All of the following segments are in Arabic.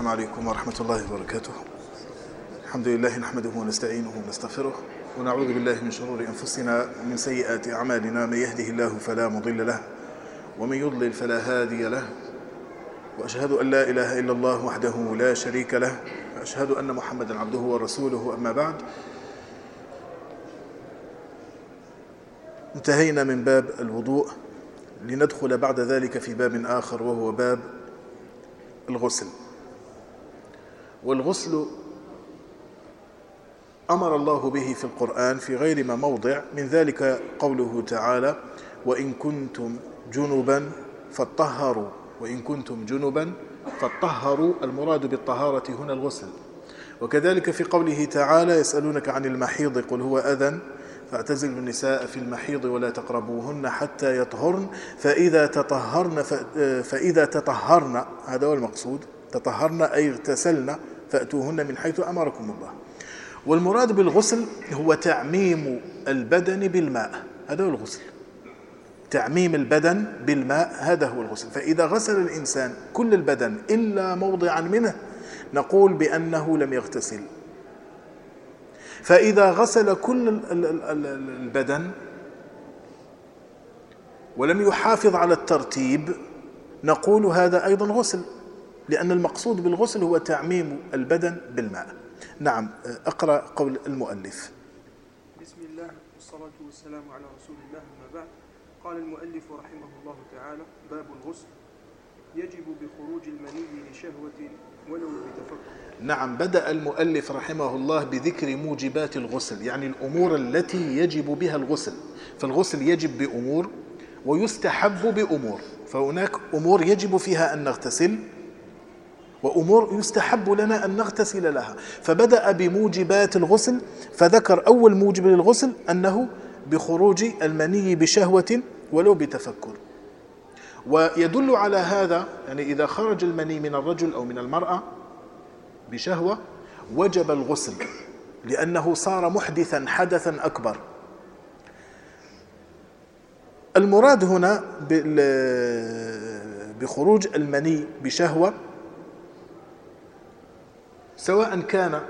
عليكم ورحمة الله وبركاته. الحمد لله نحمده ونستعينه ونستغفره ونعوذ بالله من شرور أنفسنا ومن سيئات أعمالنا. من يهده الله فلا مضل له ومن يضلل فلا هادي له، وأشهد أن لا إله إلا الله وحده لا شريك له، وأشهد أن محمدا عبده ورسوله. أما بعد، انتهينا من باب الوضوء لندخل بعد ذلك في باب آخر، وهو باب الغسل. والغسل أمر الله به في القرآن في غير ما موضع، من ذلك قوله تعالى: وإن كنتم جنبا فاطهروا. وإن كنتم جنبا فاطهروا، المراد بالطهارة هنا الغسل. وكذلك في قوله تعالى: يسألونك عن المحيض قل هو أذى فاعتزلوا النساء في المحيض ولا تقربوهن حتى يطهرن فإذا تطهرن، هذا هو المقصود، تطهرن أي اغتسلن، فأتوهن من حيث أمركم الله. والمراد بالغسل هو تعميم البدن بالماء، هذا هو الغسل، تعميم البدن بالماء، هذا هو الغسل. فإذا غسل الإنسان كل البدن إلا موضعا منه نقول بأنه لم يغتسل. فإذا غسل كل البدن ولم يحافظ على الترتيب نقول هذا أيضا غسل، لأن المقصود بالغسل هو تعميم البدن بالماء. نعم، أقرأ قول المؤلف. بسم الله والصلاة والسلام على رسول الله. أما بعد، قال المؤلف رحمه الله تعالى: باب الغسل. يجب بخروج المني لشهوة ولو بتفكر. نعم، بدأ المؤلف رحمه الله بذكر موجبات الغسل، يعني الأمور التي يجب بها الغسل. فالغسل يجب بأمور ويستحب بأمور، فهناك أمور يجب فيها أن نغتسل وأمور يستحب لنا أن نغتسل لها. فبدأ بموجبات الغسل، فذكر أول موجب للغسل أنه بخروج المني بشهوة ولو بتفكر. ويدل على هذا، يعني إذا خرج المني من الرجل أو من المرأة بشهوة وجب الغسل، لأنه صار محدثا حدثا أكبر. المراد هنا بخروج المني بشهوة سواء كان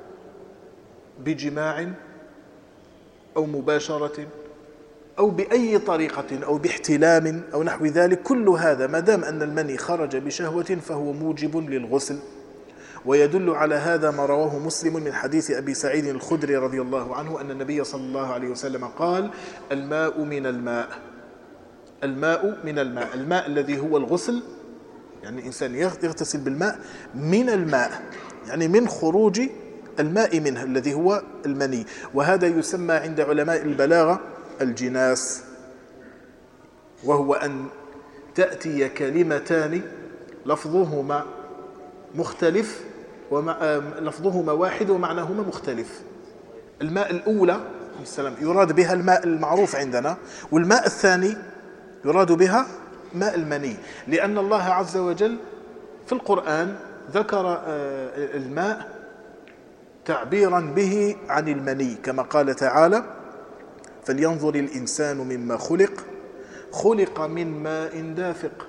بجماع أو مباشرة أو بأي طريقة أو باحتلام أو نحو ذلك، كل هذا ما دام أن المني خرج بشهوة فهو موجب للغسل. ويدل على هذا ما رواه مسلم من حديث أبي سعيد الخدري رضي الله عنه أن النبي صلى الله عليه وسلم قال: الماء من الماء، الماء من الماء، الماء الذي هو الغسل، يعني الإنسان يغتسل بالماء، من الماء يعني من خروج الماء منه الذي هو المني. وهذا يسمى عند علماء البلاغة الجناس، وهو أن تأتي كلمتان لفظهما مختلف لفظهما واحد ومعناهما مختلف. الماء الأولى يراد بها الماء المعروف عندنا، والماء الثاني يراد بها ماء المني، لأن الله عز وجل في القرآن ذكر الماء تعبيرا به عن المني، كما قال تعالى: فلينظر الإنسان مما خلق، خلق من ماء دافق.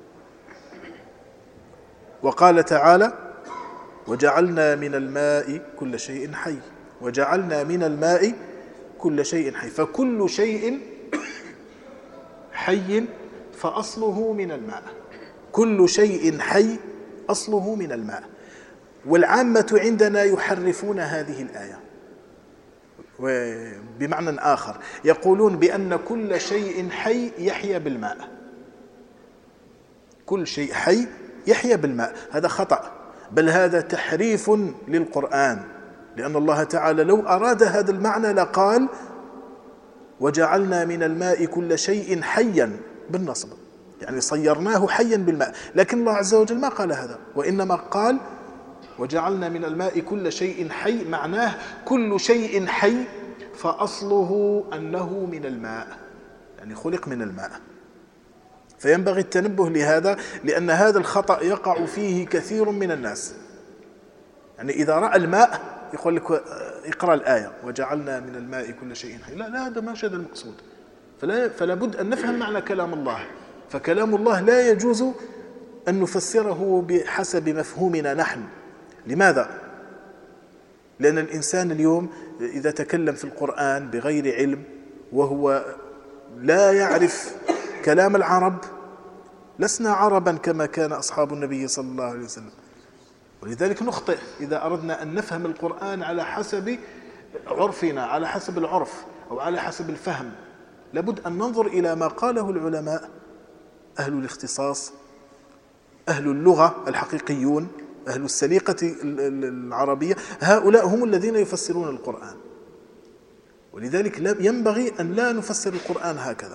وقال تعالى: وجعلنا من الماء كل شيء حي، وجعلنا من الماء كل شيء حي. فكل شيء حي فأصله من الماء، كل شيء حي أصله من الماء. والعامة عندنا يحرفون هذه الآية بمعنى آخر، يقولون بأن كل شيء حي يحيا بالماء، كل شيء حي يحيا بالماء. هذا خطأ، بل هذا تحريف للقرآن، لأن الله تعالى لو أراد هذا المعنى لقال: وجعلنا من الماء كل شيء حيا بالنصب، يعني صيرناه حيا بالماء. لكن الله عز وجل ما قال هذا، وإنما قال: وجعلنا من الماء كل شيء حي، معناه كل شيء حي فأصله أنه من الماء، يعني خلق من الماء. فينبغي التنبه لهذا، لأن هذا الخطأ يقع فيه كثير من الناس. يعني إذا رأى الماء يقول لك اقرأ الآية: وجعلنا من الماء كل شيء حي. لا، هذا ما هذا المقصود. فلا بد أن نفهم معنى كلام الله. فكلام الله لا يجوز أن نفسره بحسب مفهومنا نحن. لماذا؟ لأن الإنسان اليوم إذا تكلم في القرآن بغير علم وهو لا يعرف كلام العرب، لسنا عربا كما كان أصحاب النبي صلى الله عليه وسلم. ولذلك نخطئ إذا أردنا أن نفهم القرآن على حسب عرفنا، على حسب العرف أو على حسب الفهم. لابد أن ننظر إلى ما قاله العلماء أهل الاختصاص، أهل اللغة الحقيقيون، أهل السليقة العربية. هؤلاء هم الذين يفسرون القرآن. ولذلك ينبغي أن لا نفسر القرآن هكذا.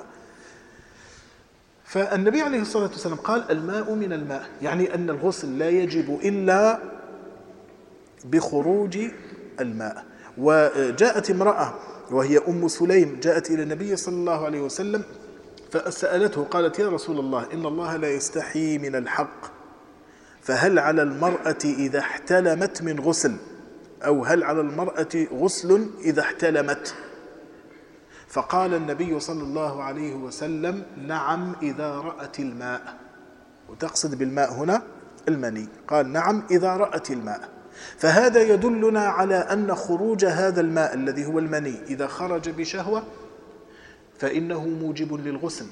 فالنبي عليه الصلاة والسلام قال الماء من الماء، يعني أن الغسل لا يجب إلا بخروج الماء. وجاءت امرأة وهي أم سليم جاءت إلى النبي صلى الله عليه وسلم فسألته قالت يا رسول الله إن الله لا يستحي من الحق، فهل على المرأة إذا احتلمت من غسل، أو هل على المرأة غسل إذا احتلمت؟ فقال النبي صلى الله عليه وسلم نعم إذا رأت الماء. وتقصد بالماء هنا المني. قال نعم إذا رأت الماء. فهذا يدلنا على أن خروج هذا الماء الذي هو المني إذا خرج بشهوة فإنه موجب للغسل.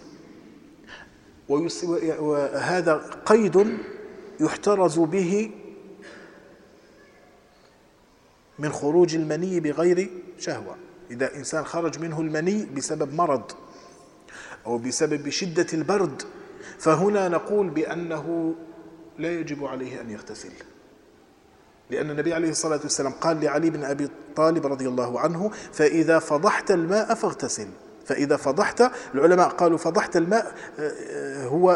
وهذا قيد يحترز به من خروج المني بغير شهوة. إذا إنسان خرج منه المني بسبب مرض أو بسبب شدة البرد، فهنا نقول بأنه لا يجب عليه أن يغتسل، لأن النبي عليه الصلاة والسلام قال لعلي بن أبي طالب رضي الله عنه فإذا فضحت الماء فاغتسل. فإذا فضحت، العلماء قالوا فضحت الماء هو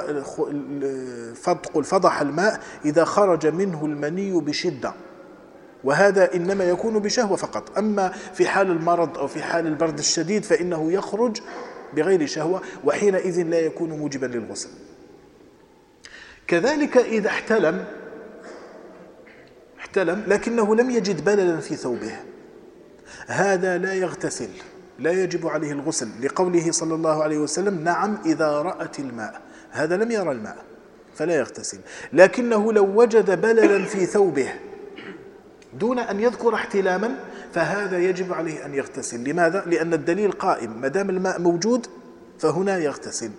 فضح الماء إذا خرج منه المني بشدة، وهذا إنما يكون بشهوة فقط. أما في حال المرض أو في حال البرد الشديد فإنه يخرج بغير شهوة، وحينئذ لا يكون موجبا للغسل. كذلك إذا احتلم لكنه لم يجد بللا في ثوبه، هذا لا يغتسل، لا يجب عليه الغسل، لقوله صلى الله عليه وسلم نعم إذا رأت الماء. هذا لم يرى الماء فلا يغتسل. لكنه لو وجد بللا في ثوبه دون أن يذكر احتلاما فهذا يجب عليه أن يغتسل. لماذا؟ لأن الدليل قائم، ما دام الماء موجود فهنا يغتسل.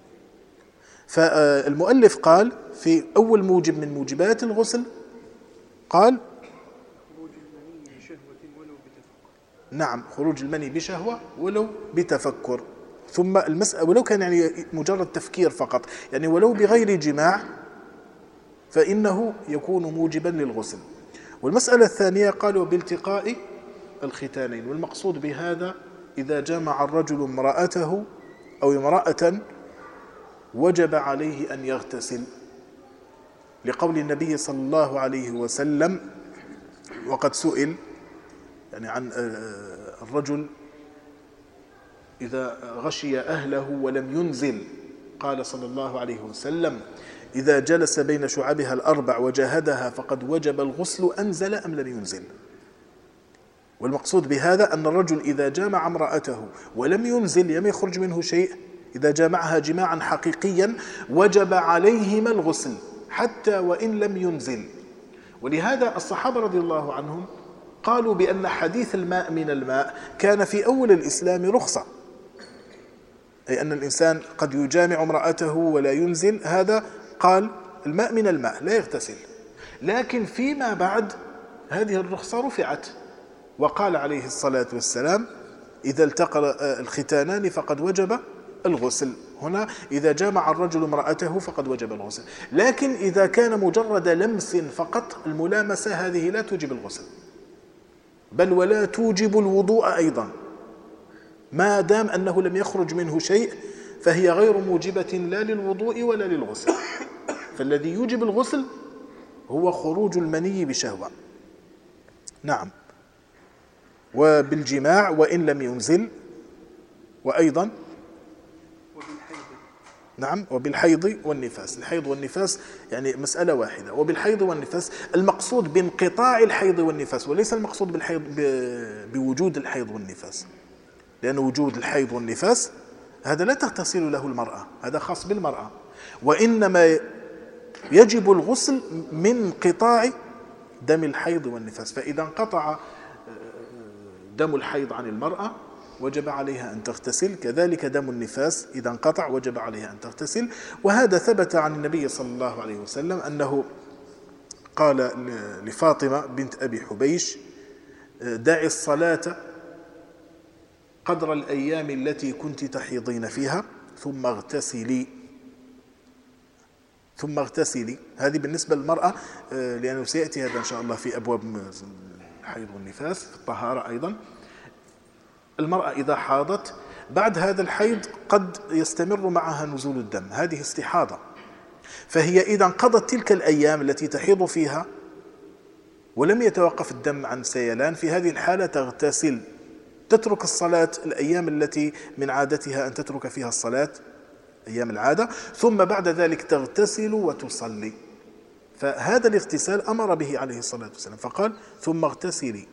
فالمؤلف قال في أول موجب من موجبات الغسل قال خروج المني بشهوة ولو بتفكر. نعم، خروج المني بشهوة ولو بتفكر. ثم المسألة ولو كان يعني مجرد تفكير فقط، يعني ولو بغير جماع فإنه يكون موجبا للغسل. والمسألة الثانية قالوا بالتقاء الختانين، والمقصود بهذا إذا جمع الرجل امرأته أو امرأة وجب عليه أن يغتسل، لقول النبي صلى الله عليه وسلم وقد سئل يعني عن الرجل إذا غشي أهله ولم ينزل، قال صلى الله عليه وسلم إذا جلس بين شعبها الأربع وجاهدها فقد وجب الغسل أنزل أم لم ينزل. والمقصود بهذا أن الرجل إذا جامع امرأته ولم ينزل، لم يخرج منه شيء، إذا جامعها جماعا حقيقيا وجب عليهما الغسل حتى وإن لم ينزل. ولهذا الصحابة رضي الله عنهم قالوا بأن حديث الماء من الماء كان في أول الإسلام رخصة، أي أن الإنسان قد يجامع امرأته ولا ينزل، هذا قال الماء من الماء لا يغتسل. لكن فيما بعد هذه الرخصة رفعت، وقال عليه الصلاة والسلام إذا التقى الختانان فقد وجب الغسل. هنا إذا جامع الرجل امرأته فقد وجب الغسل. لكن إذا كان مجرد لمس فقط، الملامسة هذه لا توجب الغسل، بل ولا توجب الوضوء أيضا، ما دام أنه لم يخرج منه شيء فهي غير موجبة لا للوضوء ولا للغسل. فالذي يوجب الغسل هو خروج المني بشهوة. نعم، وبالجماع وإن لم ينزل، وأيضا نعم وبالحيض والنفاس. الحيض والنفاس يعني مسألة واحدة. وبالحيض والنفاس المقصود بانقطاع الحيض والنفاس، وليس المقصود بالحيض بوجود الحيض والنفاس، لأن وجود الحيض والنفاس هذا لا تغتسل له المرأة، هذا خاص بالمرأة. وإنما يجب الغسل من انقطاع دم الحيض والنفاس. فإذا انقطع دم الحيض عن المرأة وجب عليها أن تغتسل، كذلك دم النفاس إذا انقطع وجب عليها أن تغتسل. وهذا ثبت عن النبي صلى الله عليه وسلم أنه قال لفاطمة بنت أبي حبيش: دعي الصلاة قدر الأيام التي كنت تحيضين فيها ثم اغتسلي. هذه بالنسبة للمرأة، لأنه سيأتي هذا إن شاء الله في أبواب الحيض والنفاس في الطهارة أيضا. المرأة إذا حاضت بعد هذا الحيض قد يستمر معها نزول الدم، هذه استحاضة، فهي إذا انقضت تلك الأيام التي تحيض فيها ولم يتوقف الدم عن سيلان، في هذه الحالة تغتسل، تترك الصلاة الأيام التي من عادتها أن تترك فيها الصلاة، أيام العادة، ثم بعد ذلك تغتسل وتصلي. فهذا الاغتسال أمر به عليه الصلاة والسلام، فقال: ثم اغتسلي.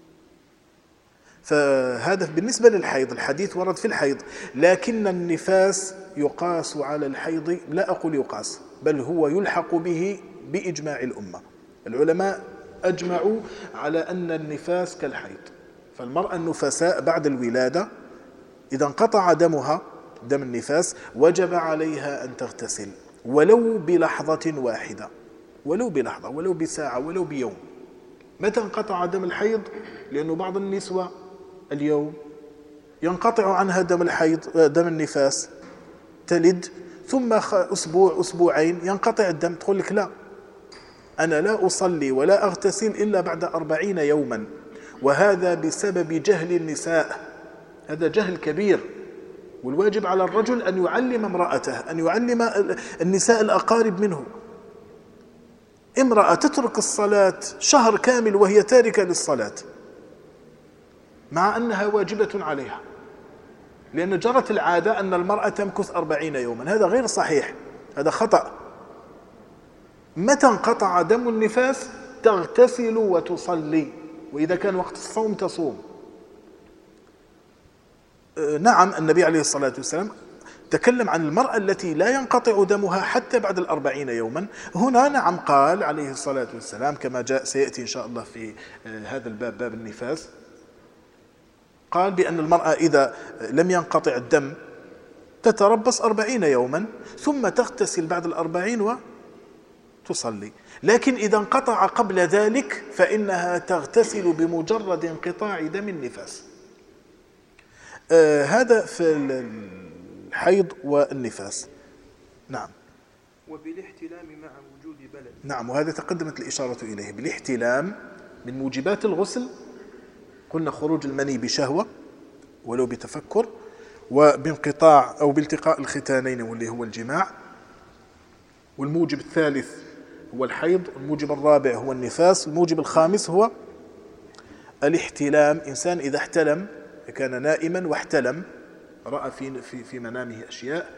فهذا بالنسبة للحيض، الحديث ورد في الحيض، لكن النفاس يقاس على الحيض، لا أقول يقاس، بل هو يلحق به بإجماع الأمة. العلماء أجمعوا على أن النفاس كالحيض. فالمرأة النفساء بعد الولادة إذا انقطع دمها، دم النفاس، وجب عليها أن تغتسل ولو بلحظة واحدة، ولو بلحظة، ولو بساعة، ولو بيوم. متى انقطع دم الحيض؟ لأنه بعض النسوة اليوم ينقطع عنها دم الحيض، دم النفاس، تلد ثم أسبوع أسبوعين ينقطع الدم، تقول لك: لا، أنا لا أصلي ولا أغتسل إلا بعد 40 يوما. وهذا بسبب جهل النساء، هذا جهل كبير. والواجب على الرجل أن يعلم امرأته، أن يعلم النساء الأقارب منه. امرأة تترك الصلاة شهر كامل وهي تاركة للصلاة مع أنها واجبة عليها، لأن جرت العادة أن المرأة تمكث 40 يوما. هذا غير صحيح، هذا خطأ. متى انقطع دم النفاس تغتسل وتصلي، وإذا كان وقت الصوم تصوم. نعم، النبي عليه الصلاة والسلام تكلم عن المرأة التي لا ينقطع دمها حتى بعد 40 يوما. هنا نعم قال عليه الصلاة والسلام كما جاء سيأتي إن شاء الله في هذا الباب، باب النفاس، قال بأن المرأة إذا لم ينقطع الدم تتربص 40 يوما ثم تغتسل بعد 40 وتصلي. لكن إذا انقطع قبل ذلك فإنها تغتسل بمجرد انقطاع دم النفاس. هذا في الحيض والنفاس. نعم. وبالاحتلام مع وجود بلد. نعم، وهذا تقدمت الإشارة إليه. بالاحتلام من موجبات الغسل قلنا خروج المني بشهوة ولو بتفكر، وبانقطاع أو بالتقاء الختانين واللي هو الجماع، والموجب الثالث هو الحيض، الموجب الرابع هو النفاس، الموجب الخامس هو الاحتلام. إنسان إذا احتلم، كان نائما واحتلم، رأى في منامه أشياء،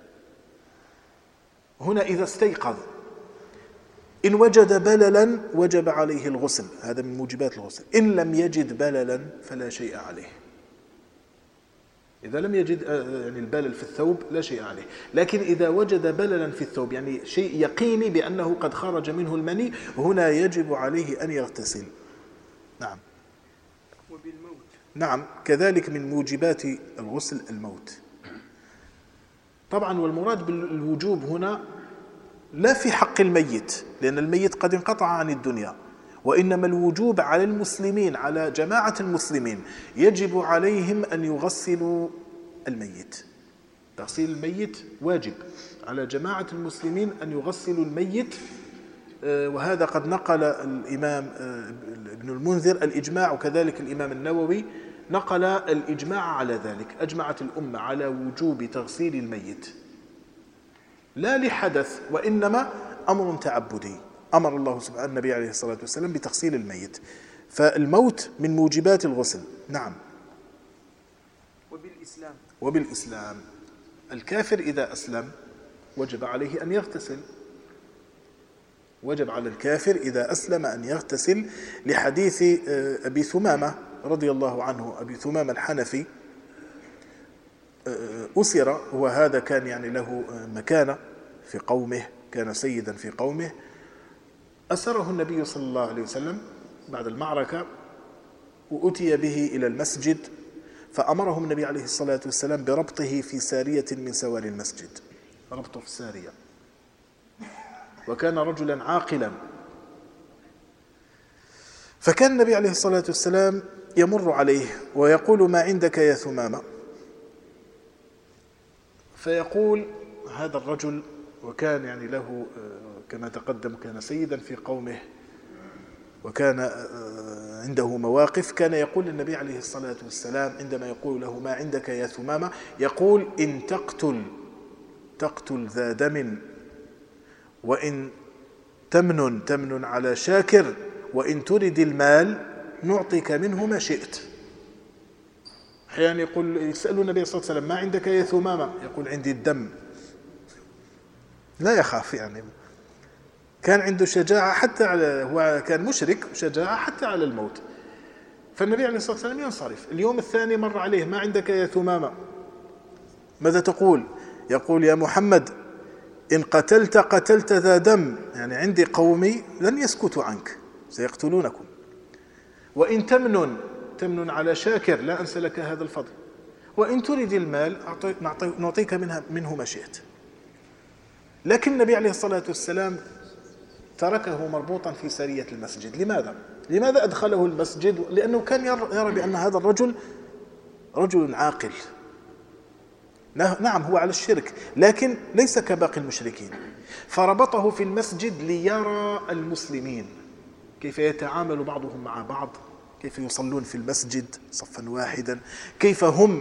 هنا إذا استيقظ إن وجد بللا وجب عليه الغسل، هذا من موجبات الغسل. إن لم يجد بللا فلا شيء عليه. إذا لم يجد يعني البلل في الثوب لا شيء عليه، لكن إذا وجد بللا في الثوب، يعني شيء يقيني بأنه قد خرج منه المني، هنا يجب عليه أن يغتسل. نعم. وبالموت. نعم، كذلك من موجبات الغسل الموت. طبعا والمراد بالوجوب هنا لا في حق الميت، لأن الميت قد انقطع عن الدنيا، وإنما الوجوب على المسلمين، على جماعة المسلمين، يجب عليهم أن يغسلوا الميت. تغسيل الميت واجب على جماعة المسلمين أن يغسلوا الميت. وهذا قد نقل الإمام ابن المنذر الإجماع، وكذلك الإمام النووي نقل الإجماع على ذلك. أجمعت الأمة على وجوب تغسيل الميت، لا لحدث، وإنما أمر تعبدي، أمر الله سبحانه النبي عليه الصلاة والسلام بتغسيل الميت. فالموت من موجبات الغسل. نعم. وبالإسلام الكافر إذا أسلم وجب عليه أن يغتسل، وجب على الكافر إذا أسلم أن يغتسل، لحديث أبي ثمامة رضي الله عنه، أبي ثمامة الحنفي أسر، وهذا كان يعني له مكانة في قومه، كان سيدا في قومه، أسره النبي صلى الله عليه وسلم بعد المعركة وأتي به إلى المسجد، فأمرهم النبي عليه الصلاة والسلام بربطه في سارية من سواري المسجد، ربطه في سارية، وكان رجلا عاقلا. فكان النبي عليه الصلاة والسلام يمر عليه ويقول: ما عندك يا ثمامة؟ فيقول هذا الرجل، وكان يعني له كما تقدم كان سيدا في قومه وكان عنده مواقف، كان يقول للنبي عليه الصلاة والسلام عندما يقول له: ما عندك يا ثمامة؟ يقول: إن تقتل ذا دم، وإن تمن على شاكر، وإن ترد المال نعطيك منه ما شئت. أحيانا يسأل النبي صلى الله عليه وسلم: ما عندك يا ثمامة؟ يقول: عندي الدم. لا يخاف، يعني كان عنده شجاعة حتى هو كان مشرك، شجاعة حتى على الموت. فالنبي عليه الصلاة والسلام ينصرف. اليوم الثاني مر عليه: ما عندك يا ثمامة؟ ماذا تقول؟ يقول: يا محمد، إن قتلت ذا دم، يعني عندي قومي لن يسكتوا عنك، سيقتلونكم. وإن تمن على شاكر، لا أنسى لك هذا الفضل. وإن تريد المال نعطيك منه ما شئت. لكن النبي عليه الصلاة والسلام تركه مربوطا في سارية المسجد. لماذا أدخله المسجد؟ لأنه كان يرى بأن هذا الرجل رجل عاقل. نعم هو على الشرك، لكن ليس كباقي المشركين. فربطه في المسجد ليرى المسلمين كيف يتعامل بعضهم مع بعض، كيف يصلون في المسجد صفا واحدا، كيف هم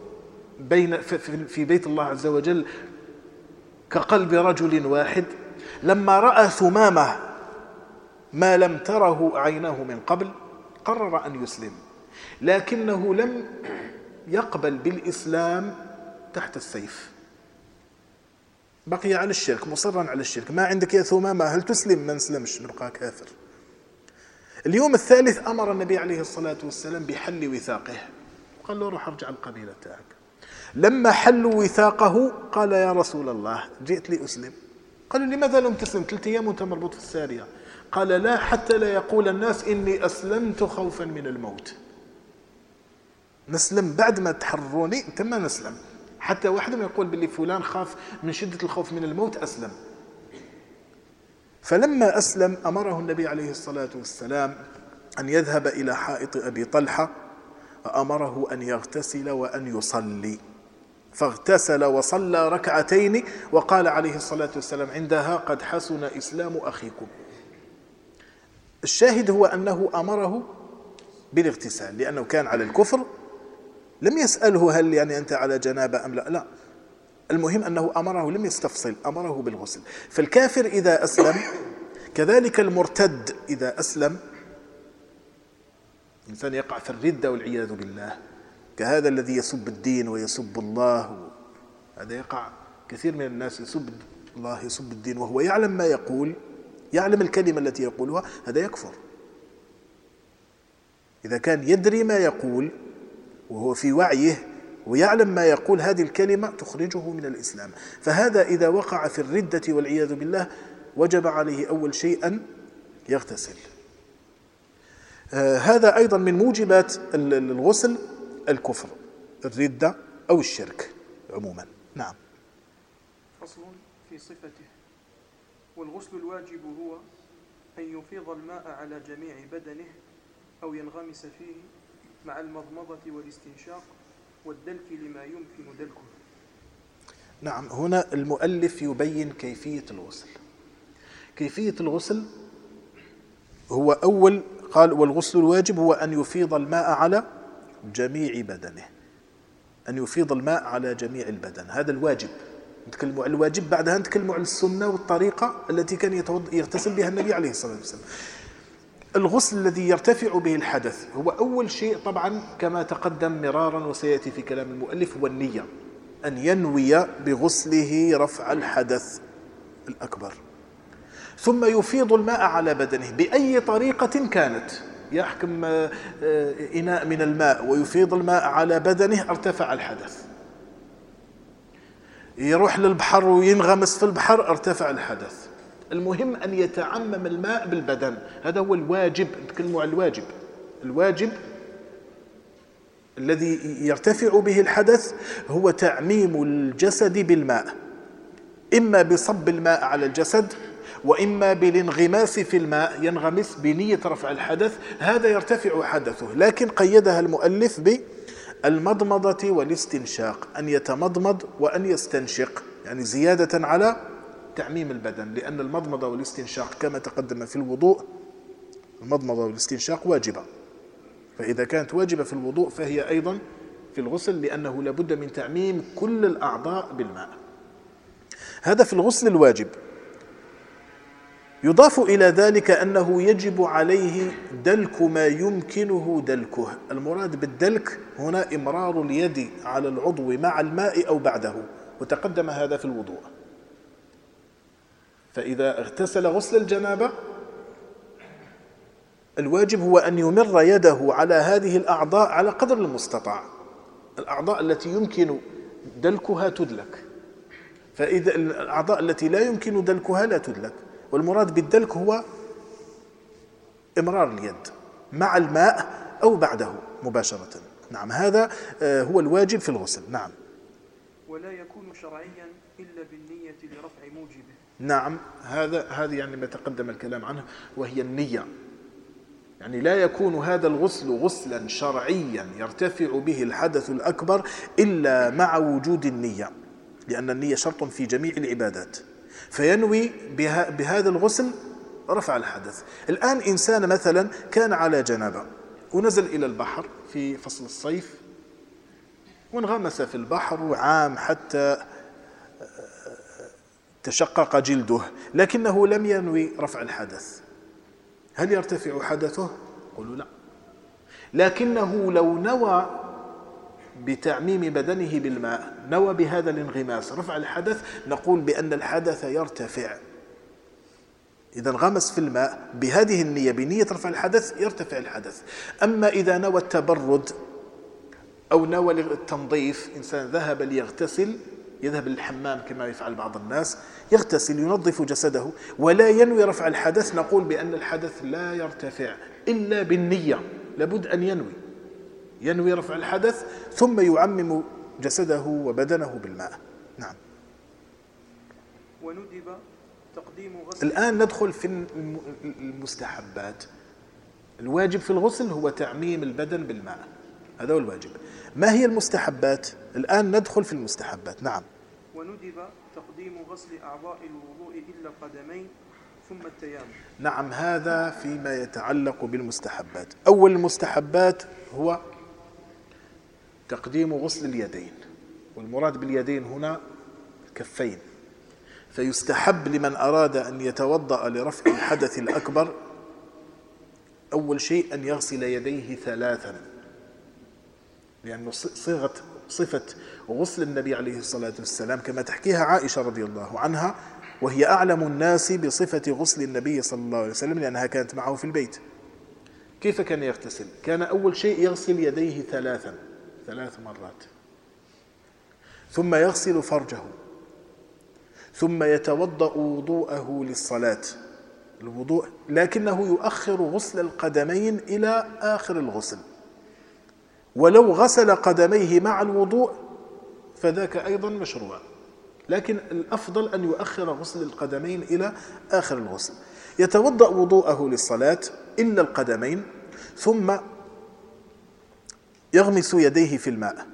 في بيت الله عز وجل كقلب رجل واحد. لما رأى ثمامة ما لم تره عيناه من قبل قرر أن يسلم، لكنه لم يقبل بالإسلام تحت السيف، بقي على الشرك، مصرا على الشرك. ما عندك يا ثمامة؟ هل تسلم؟ ما نسلمش، نبقى كافر. اليوم الثالث أمر النبي عليه الصلاة والسلام بحل وثاقه، قال له: روح ارجع القبيلة تاعك. لما حلوا وثاقه قال: يا رسول الله، جئت لأسلم. قالوا: لماذا لم تسلم؟ 3 أيام وانت مربوط في السارية. قال: لا، حتى لا يقول الناس إني أسلمت خوفا من الموت. نسلم بعد ما تحرروني، ثم نسلم، حتى واحد ما يقول باللي فلان خاف من شدة الخوف من الموت أسلم. فلما أسلم أمره النبي عليه الصلاة والسلام أن يذهب إلى حائط أبي طلحة، وأمره أن يغتسل وأن يصلي. فاغتسل وصلى 2 ركعتين، وقال عليه الصلاة والسلام عندها: قد حسن إسلام أخيكم. الشاهد هو أنه أمره بالاغتسال لأنه كان على الكفر. لم يسأله هل يعني أنت على جنابة أم لا، المهم أنه أمره، لم يستفصل، أمره بالغسل. فالكافر إذا أسلم، كذلك المرتد إذا أسلم، الإنسان يقع في الردة والعياذ بالله، كهذا الذي يسب الدين ويسب الله. هذا يقع كثير من الناس، يسب الله يسب الدين وهو يعلم ما يقول، يعلم الكلمة التي يقولها، هذا يكفر. إذا كان يدري ما يقول وهو في وعيه ويعلم ما يقول، هذه الكلمة تخرجه من الإسلام. فهذا إذا وقع في الردة والعياذ بالله وجب عليه أول شيء أن يغتسل. هذا أيضا من موجبات الغسل: الكفر، الردة أو الشرك عموما. نعم. فصل في صفته. والغسل الواجب هو أن يفيض الماء على جميع بدنه أو ينغمس فيه مع المضمضة والاستنشاق والدلك لما يمكن دلكه. نعم، هنا المؤلف يبين كيفية الغسل. كيفية الغسل هو أول قال: والغسل الواجب هو أن يفيض الماء على جميع بدنه، أن يفيض الماء على جميع البدن، هذا الواجب. نتكلم عن الواجب، بعدها نتكلم عن السنة والطريقة التي كان يغتسل بها النبي عليه الصلاة والسلام. الغسل الذي يرتفع به الحدث هو أول شيء طبعا كما تقدم مرارا وسيأتي في كلام المؤلف، هو النية، أن ينوي بغسله رفع الحدث الأكبر. ثم يفيض الماء على بدنه بأي طريقة كانت، يحكم إناء من الماء ويفيض الماء على بدنه، ارتفع الحدث. يروح للبحر وينغمس في البحر ارتفع الحدث. المهم أن يتعمم الماء بالبدن، هذا هو الواجب. نتكلم عن الواجب. الواجب الذي يرتفع به الحدث هو تعميم الجسد بالماء، إما بصب الماء على الجسد وإما بالانغماس في الماء، ينغمس بنية رفع الحدث، هذا يرتفع حدثه. لكن قيدها المؤلف بالمضمضة والاستنشاق، أن يتمضمض وأن يستنشق، يعني زيادة على تعميم البدن، لأن المضمضة والاستنشاق كما تقدم في الوضوء، المضمضة والاستنشاق واجبة، فإذا كانت واجبة في الوضوء فهي أيضا في الغسل، لأنه لابد من تعميم كل الأعضاء بالماء. هذا في الغسل الواجب. يضاف إلى ذلك أنه يجب عليه دلك ما يمكنه دلكه. المراد بالدلك هنا إمرار اليد على العضو مع الماء أو بعده، وتقدم هذا في الوضوء. فإذا اغتسل غسل الجنابة الواجب هو أن يمر يده على هذه الأعضاء على قدر المستطاع. الأعضاء التي يمكن دلكها تدلك، فإذا الأعضاء التي لا يمكن دلكها لا تدلك. والمراد بالدلك هو إمرار اليد مع الماء أو بعده مباشرة. نعم، هذا هو الواجب في الغسل. نعم. ولا يكون شرعيا إلا بالنية لرفع موجبه. نعم، هذا يعني ما تقدم الكلام عنه، وهي النية. يعني لا يكون هذا الغسل غسلا شرعيا يرتفع به الحدث الأكبر إلا مع وجود النية، لأن النية شرط في جميع العبادات. فينوي بهذا الغسل رفع الحدث. الآن إنسان مثلا كان على جنابة ونزل إلى البحر في فصل الصيف وانغمس في البحر وعام حتى تشقق جلده، لكنه لم ينوي رفع الحدث، هل يرتفع حدثه؟ قولوا لا. لكنه لو نوى بتعميم بدنه بالماء، نوى بهذا الانغماس رفع الحدث، نقول بأن الحدث يرتفع. إذا انغمس في الماء بهذه النية، بنية رفع الحدث، يرتفع الحدث. أما إذا نوى التبرد أو نوى التنظيف، إنسان ذهب ليغتسل، يذهب للحمام كما يفعل بعض الناس، يغتسل ينظف جسده ولا ينوي رفع الحدث، نقول بأن الحدث لا يرتفع إلا بالنية. لابد أن ينوي رفع الحدث ثم يعمم جسده وبدنه بالماء. نعم. وندب تقديم غسل. الآن ندخل في المستحبات. الواجب في الغسل هو تعميم البدن بالماء، هذا هو الواجب. ما هي المستحبات؟ الآن ندخل في المستحبات. نعم. وندب تقديم غسل أعضاء الوضوء إلا القدمين ثم التيامن. نعم، هذا فيما يتعلق بالمستحبات. أول المستحبات هو تقديم غسل اليدين، والمراد باليدين هنا الكفين. فيستحب لمن أراد أن يتوضأ لرفع الحدث الأكبر أول شيء أن يغسل يديه 3، لأنه صفة غسل النبي عليه الصلاة والسلام كما تحكيها عائشة رضي الله عنها، وهي أعلم الناس بصفة غسل النبي صلى الله عليه وسلم لأنها كانت معه في البيت. كيف كان يغتسل؟ كان أول شيء يغسل يديه 3 مرات، ثم يغسل فرجه، ثم يتوضأ وضوءه للصلاة، الوضوء، لكنه يؤخر غسل القدمين إلى آخر الغسل. ولو غسل قدميه مع الوضوء فذاك أيضا مشروع، لكن الأفضل أن يؤخر غسل القدمين إلى آخر الغسل. يتوضأ وضوءه للصلاة إلا القدمين، ثم يغمس يديه في الماء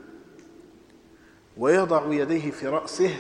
ويضع يديه في رأسه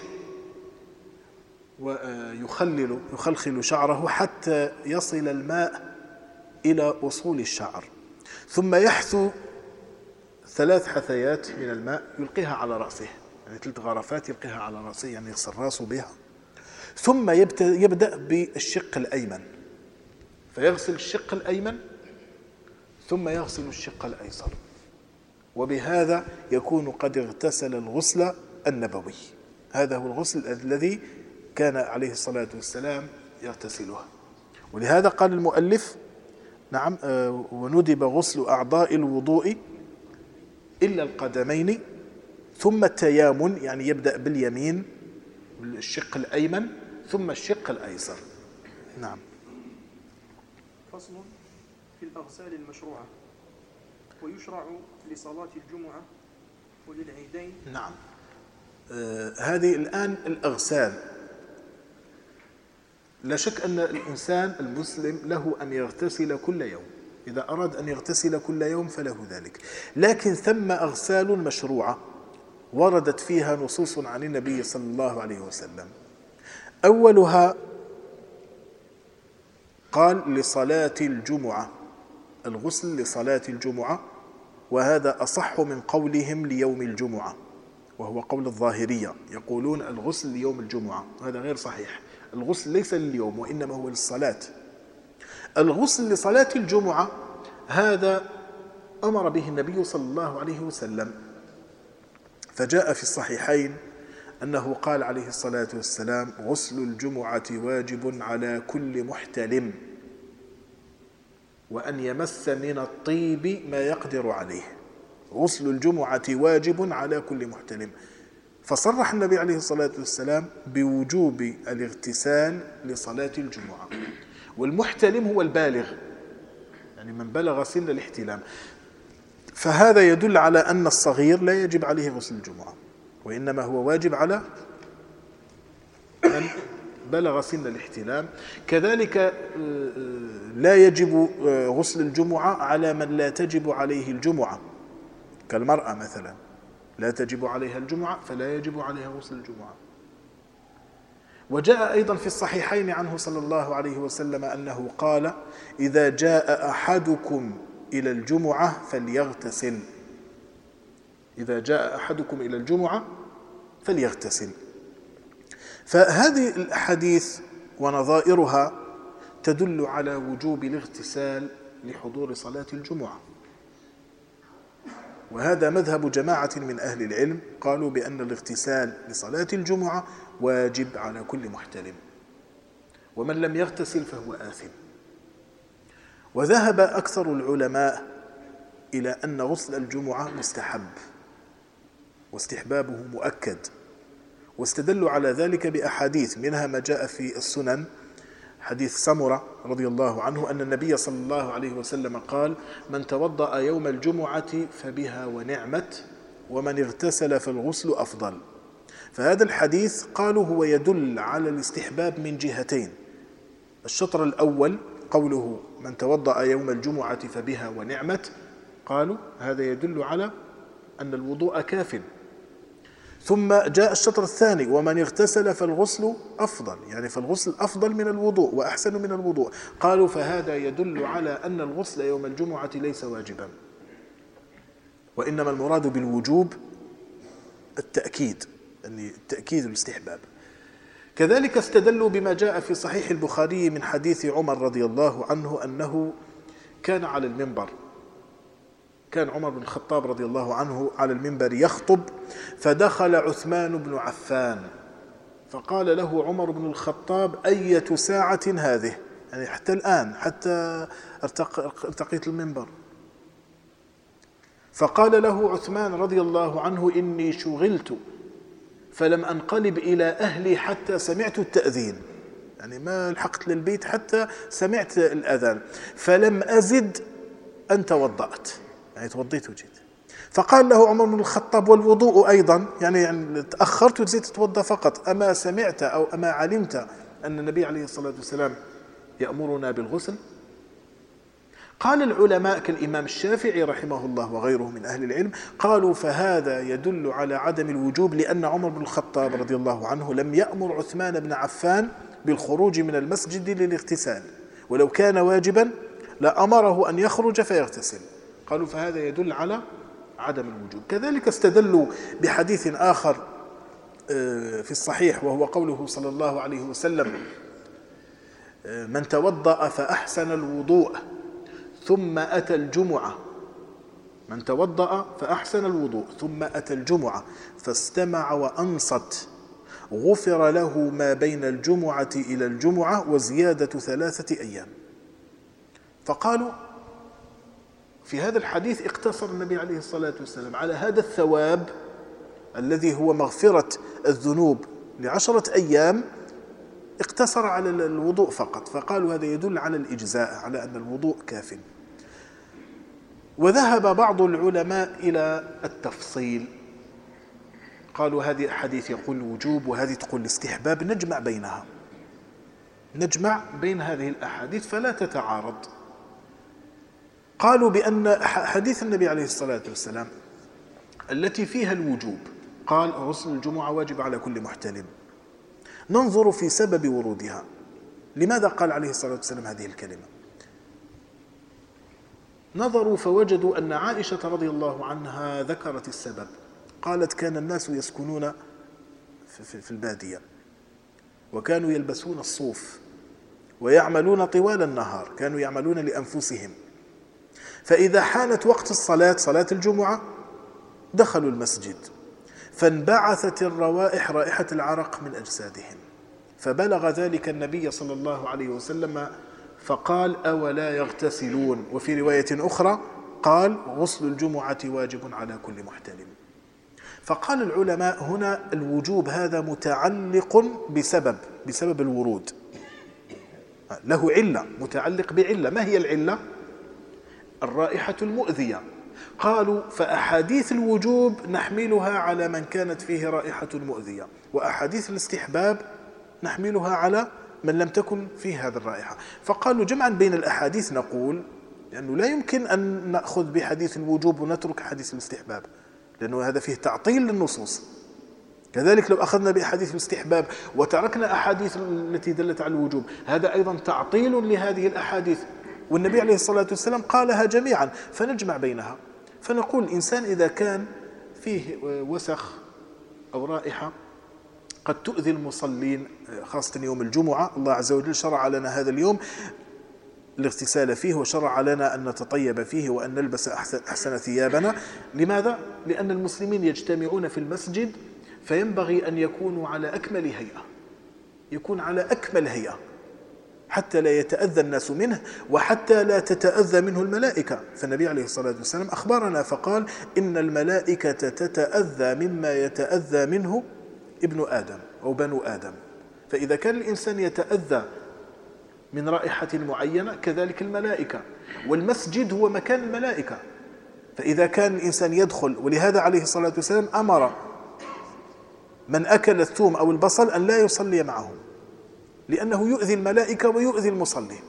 ويخلخل شعره حتى يصل الماء إلى أصول الشعر، ثم يحثو 3 حثيات من الماء يلقيها على رأسه، يعني 3 غرفات يلقيها على رأسه، يعني يغسل رأسه بها. ثم يبدأ بالشق الأيمن، فيغسل الشق الأيمن ثم يغسل الشق الأيسر، وبهذا يكون قد اغتسل الغسل النبوي. هذا هو الغسل الذي كان عليه الصلاة والسلام يغتسله. ولهذا قال المؤلف نعم وندب غسل أعضاء الوضوء إلا القدمين ثم التيامن، يعني يبدأ باليمين الشق الأيمن ثم الشق الأيسر. نعم. فصل في الأغسال المشروعة. ويشرع لصلاة الجمعة وللعيدين. نعم. هذه الآن الأغسال، لا شك أن الإنسان المسلم له أن يغتسل كل يوم، إذا أراد أن يغتسل كل يوم فله ذلك، لكن ثم أغسال مشروعة وردت فيها نصوص عن النبي صلى الله عليه وسلم. أولها قال لصلاة الجمعة، الغسل لصلاة الجمعة، وهذا أصح من قولهم ليوم الجمعة، وهو قول الظاهرية، يقولون الغسل ليوم الجمعة، هذا غير صحيح. الغسل ليس لليوم وإنما هو للصلاة. الغسل لصلاة الجمعة هذا أمر به النبي صلى الله عليه وسلم، فجاء في الصحيحين أنه قال عليه الصلاة والسلام: غسل الجمعة واجب على كل محتلم، وأن يمس من الطيب ما يقدر عليه. غسل الجمعة واجب على كل محتلم، فصرح النبي عليه الصلاة والسلام بوجوب الاغتسال لصلاة الجمعة. والمحتلم هو البالغ، يعني من بلغ سن الاحتلام، فهذا يدل على أن الصغير لا يجب عليه غسل الجمعة، وإنما هو واجب على من بلغ سن الاحتلام. كذلك لا يجب غسل الجمعة على من لا تجب عليه الجمعة، كالمرأة مثلا لا تجب عليها الجمعة فلا يجب عليها غسل الجمعة. وجاء أيضا في الصحيحين عنه صلى الله عليه وسلم أنه قال: إذا جاء أحدكم إلى الجمعة فليغتسل. إذا جاء أحدكم إلى الجمعة فليغتسل. فهذه الأحاديث ونظائرها تدل على وجوب الاغتسال لحضور صلاة الجمعة، وهذا مذهب جماعة من أهل العلم، قالوا بأن الاغتسال لصلاة الجمعة واجب على كل محتلم، ومن لم يغتسل فهو آثم. وذهب أكثر العلماء إلى أن غسل الجمعة مستحب واستحبابه مؤكد، واستدلوا على ذلك بأحاديث، منها ما جاء في السنن، حديث سمرة رضي الله عنه أن النبي صلى الله عليه وسلم قال: من توضأ يوم الجمعة فبها ونعمت، ومن اغتسل فالغسل أفضل. فهذا الحديث قالوا هو يدل على الاستحباب من جهتين. الشطر الأول قوله من توضأ يوم الجمعة فبها ونعمت، قالوا هذا يدل على أن الوضوء كاف. ثم جاء الشطر الثاني: ومن اغتسل فالغسل أفضل، يعني فالغسل أفضل من الوضوء وأحسن من الوضوء. قالوا فهذا يدل على أن الغسل يوم الجمعة ليس واجبا، وإنما المراد بالوجوب التأكيد، يعني التأكيد الاستحباب. كذلك استدلوا بما جاء في صحيح البخاري من حديث عمر رضي الله عنه أنه كان على المنبر، كان عمر بن الخطاب رضي الله عنه على المنبر يخطب، فدخل عثمان بن عفان فقال له عمر بن الخطاب: أية ساعة هذه؟ يعني حتى الآن، حتى ارتقيت المنبر. فقال له عثمان رضي الله عنه: إني شغلت فلم أنقلب إلى أهلي حتى سمعت التأذين، يعني ما لحقت للبيت حتى سمعت الأذان، فلم أزد أن توضأت، يعني توضيت وجيت. فقال له عمر بن الخطاب: والوضوء أيضا؟ يعني تأخرت وزيت تتوضأ فقط، أما سمعت أو أما علمت أن النبي عليه الصلاة والسلام يأمرنا بالغسل؟ قال العلماء كالإمام الشافعي رحمه الله وغيره من أهل العلم، قالوا فهذا يدل على عدم الوجوب، لأن عمر بن الخطاب رضي الله عنه لم يأمر عثمان بن عفان بالخروج من المسجد للاغتسال، ولو كان واجبا لأمره أن يخرج فيغتسل. قالوا فهذا يدل على عدم الوجوب. كذلك استدلوا بحديث آخر في الصحيح، وهو قوله صلى الله عليه وسلم: من توضأ فأحسن الوضوء ثم أتى الجمعة، من توضأ فأحسن الوضوء ثم أتى الجمعة فاستمع وأنصت غفر له ما بين الجمعة إلى الجمعة وزيادة 3 أيام. فقالوا في هذا الحديث اقتصر النبي عليه الصلاة والسلام على هذا الثواب الذي هو مغفرة الذنوب ل10 أيام اقتصر على الوضوء فقط، فقالوا هذا يدل على الإجزاء، على أن الوضوء كاف. وذهب بعض العلماء إلى التفصيل، قالوا هذه أحاديث يقول الوجوب وهذه تقول الاستحباب، نجمع بينها، نجمع بين هذه الأحاديث فلا تتعارض. قالوا بأن حديث النبي عليه الصلاة والسلام التي فيها الوجوب، قال غسل الجمعة واجب على كل محتلم، ننظر في سبب ورودها. لماذا قال عليه الصلاة والسلام هذه الكلمة؟ نظروا فوجدوا أن عائشة رضي الله عنها ذكرت السبب، قالت كان الناس يسكنون في البادية، وكانوا يلبسون الصوف ويعملون طوال النهار، كانوا يعملون لأنفسهم، فإذا حانت وقت الصلاة، صلاة الجمعة، دخلوا المسجد فانبعثت الروائح، رائحة العرق من أجسادهم، فبلغ ذلك النبي صلى الله عليه وسلم فقال أولا يغتسلون، وفي رواية أخرى قال غسل الجمعة واجب على كل محتلم. فقال العلماء هنا الوجوب هذا متعلق بسبب الورود، له علة، متعلق بعلة. ما هي العلة؟ الرائحة المؤذية. قالوا فأحاديث الوجوب نحملها على من كانت فيه رائحة مؤذية، وأحاديث الاستحباب نحملها على من لم تكن فيه هذه الرائحة. فقالوا جمعا بين الأحاديث نقول، لأنه لا يمكن أن نأخذ بحديث الوجوب ونترك حديث الاستحباب، لأنه هذا فيه تعطيل للنصوص. كذلك لو أخذنا بأحاديث الاستحباب وتركنا أحاديث التي دلت على الوجوب، هذا أيضا تعطيل لهذه الأحاديث، والنبي عليه الصلاة والسلام قالها جميعا، فنجمع بينها. فنقول الإنسان إذا كان فيه وسخ أو رائحة قد تؤذي المصلين، خاصة يوم الجمعة، الله عز وجل شرع لنا هذا اليوم الاغتسال فيه، وشرع لنا أن نتطيب فيه وأن نلبس أحسن ثيابنا. لماذا؟ لأن المسلمين يجتمعون في المسجد، فينبغي أن يكونوا على أكمل هيئة، يكون على أكمل هيئة حتى لا يتأذى الناس منه، وحتى لا تتأذى منه الملائكة. فالنبي عليه الصلاة والسلام أخبرنا فقال إن الملائكة تتأذى مما يتأذى منه ابن آدم أو بنو آدم. فإذا كان الإنسان يتأذى من رائحة معينة كذلك الملائكة، والمسجد هو مكان الملائكة. فإذا كان الإنسان يدخل، ولهذا عليه الصلاة والسلام أمر من أكل الثوم أو البصل أن لا يصلي معهم، لأنه يؤذي الملائكة ويؤذي المصلين.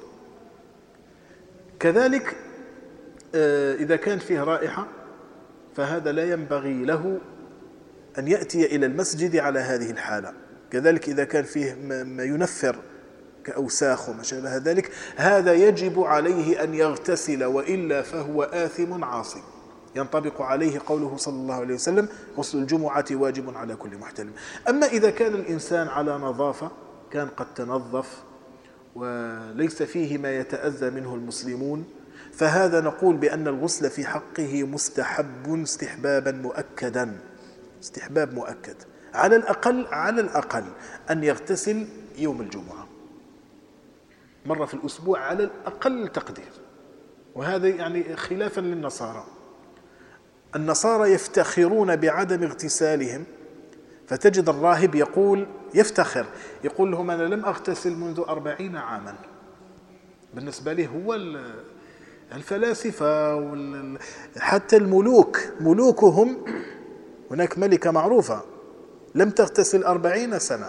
كذلك إذا كان فيه رائحة فهذا لا ينبغي له أن يأتي إلى المسجد على هذه الحالة. كذلك إذا كان فيه ما ينفر كأوساخ وما شابه ذلك، هذا يجب عليه أن يغتسل، وإلا فهو آثم عاصي، ينطبق عليه قوله صلى الله عليه وسلم غسل الجمعة واجب على كل محتلم. أما إذا كان الإنسان على نظافة، كان قد تنظف وليس فيه ما يتأذى منه المسلمون، فهذا نقول بأن الغسل في حقه مستحب استحبابا مؤكدا، استحباب مؤكد، على الأقل أن يغتسل يوم الجمعة مرة في الأسبوع على الأقل تقدير. وهذا يعني خلافا للنصارى. النصارى يفتخرون بعدم اغتسالهم، فتجد الراهب يقول، يفتخر، يقول لهم أنا لم أغتسل منذ 40 عاما. بالنسبة له هو الفلاسفة حتى الملوك، ملوكهم، هناك ملكة معروفة لم تغتسل 40 سنة،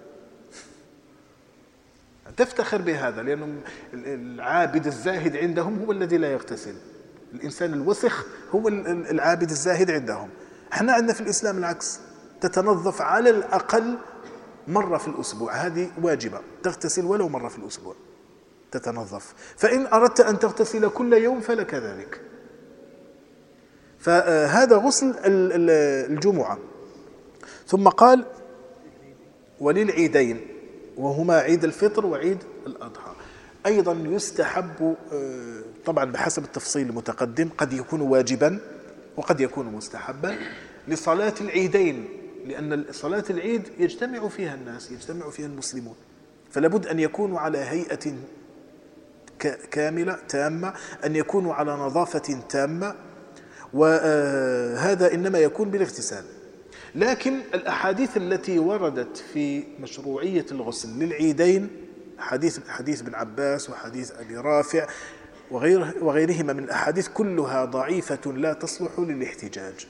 تفتخر بهذا، لأنه العابد الزاهد عندهم هو الذي لا يغتسل. الإنسان الوسخ هو العابد الزاهد عندهم. احنا عندنا في الإسلام العكس، تتنظف على الأقل مرة في الأسبوع، هذه واجبة، تغتسل ولو مرة في الأسبوع تتنظف. فإن أردت أن تغتسل كل يوم فلك ذلك. فهذا غسل الجمعة. ثم قال وللعيدين، وهما عيد الفطر وعيد الأضحى، أيضا يستحب، طبعا بحسب التفصيل المتقدم، قد يكون واجبا وقد يكون مستحبا لصلاة العيدين، لأن صلاة العيد يجتمع فيها الناس، يجتمع فيها المسلمون، فلا بد أن يكونوا على هيئة كاملة تامة، أن يكونوا على نظافة تامة، وهذا إنما يكون بالاغتسال. لكن الأحاديث التي وردت في مشروعية الغسل للعيدين، حديث ابن عباس وحديث أبي رافع وغيرهما من الأحاديث، كلها ضعيفة لا تصلح للاحتجاج.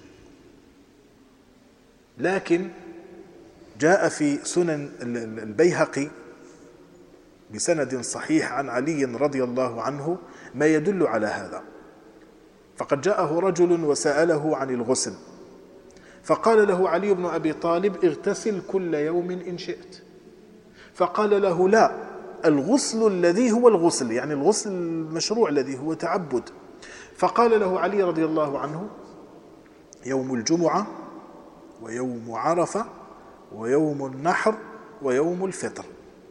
لكن جاء في سنن البيهقي بسند صحيح عن علي رضي الله عنه ما يدل على هذا. فقد جاءه رجل وسأله عن الغسل، فقال له علي بن أبي طالب: اغتسل كل يوم إن شئت. فقال له: لا، الغسل الذي هو الغسل، يعني الغسل المشروع الذي هو تعبد. فقال له علي رضي الله عنه: يوم الجمعة ويوم عرفة ويوم النحر ويوم الفطر.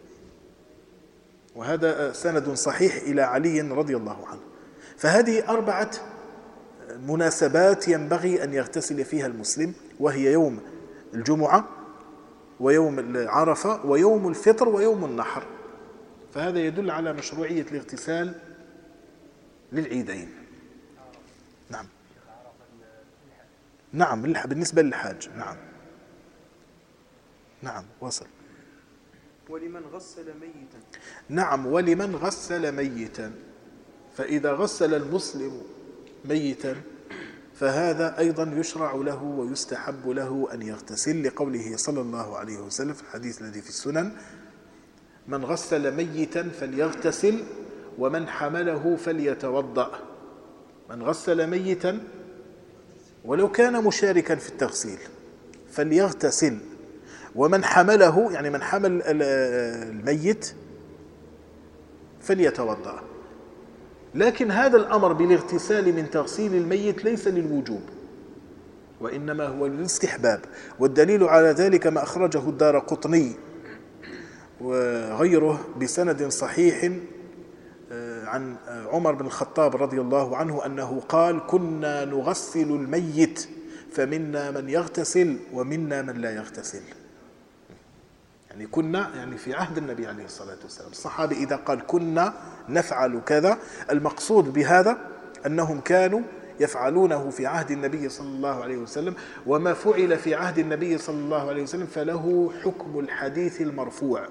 وهذا سند صحيح إلى علي رضي الله عنه. فهذه 4 مناسبات ينبغي أن يغتسل فيها المسلم، وهي يوم الجمعة ويوم عرفة ويوم الفطر ويوم النحر. فهذا يدل على مشروعية الاغتسال للعيدين. نعم نعم، بالنسبة للحاج. نعم وصل. ولمن غسل ميتا. نعم، ولمن غسل ميتا. فإذا غسل المسلم ميتا فهذا أيضا يشرع له ويستحب له أن يغتسل، لقوله صلى الله عليه وسلم في الحديث الذي في السنن: من غسل ميتا فليغتسل ومن حمله فليتوضأ. من غسل ميتا ولو كان مشاركا في التغسيل فليغتسل، ومن حمله يعني من حمل الميت فليتوضأ. لكن هذا الأمر بالاغتسال من تغسيل الميت ليس للوجوب، وإنما هو للاستحباب. والدليل على ذلك ما أخرجه الدارقطني وغيره بسند صحيح عن عمر بن الخطاب رضي الله عنه أنه قال: كنا نغسل الميت فمنا من يغتسل ومنا من لا يغتسل. يعني كنا، يعني في عهد النبي عليه الصلاة والسلام. الصحابي إذا قال كنا نفعل كذا، المقصود بهذا أنهم كانوا يفعلونه في عهد النبي صلى الله عليه وسلم، وما فعل في عهد النبي صلى الله عليه وسلم فله حكم الحديث المرفوع.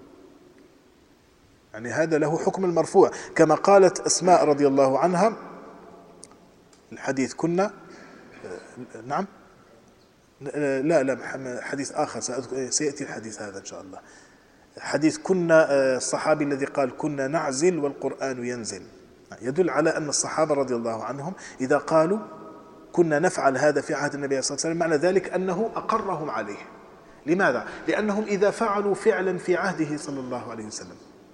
يعني هذا له حكم المرفوع، كما قالت أسماء رضي الله عنها الحديث كنا. نعم لا حديث آخر سيأتي الحديث هذا إن شاء الله. حديث كنا، الصحابي الذي قال كنا نعزل والقرآن ينزل، يدل على أن الصحابة رضي الله عنهم إذا قالوا كنا نفعل هذا في عهد النبي صلى الله عليه وسلم معنى ذلك أنه أقرهم عليه. لماذا؟ لأنهم إذا فعلوا فعلا في عهده صلى الله عليه وسلم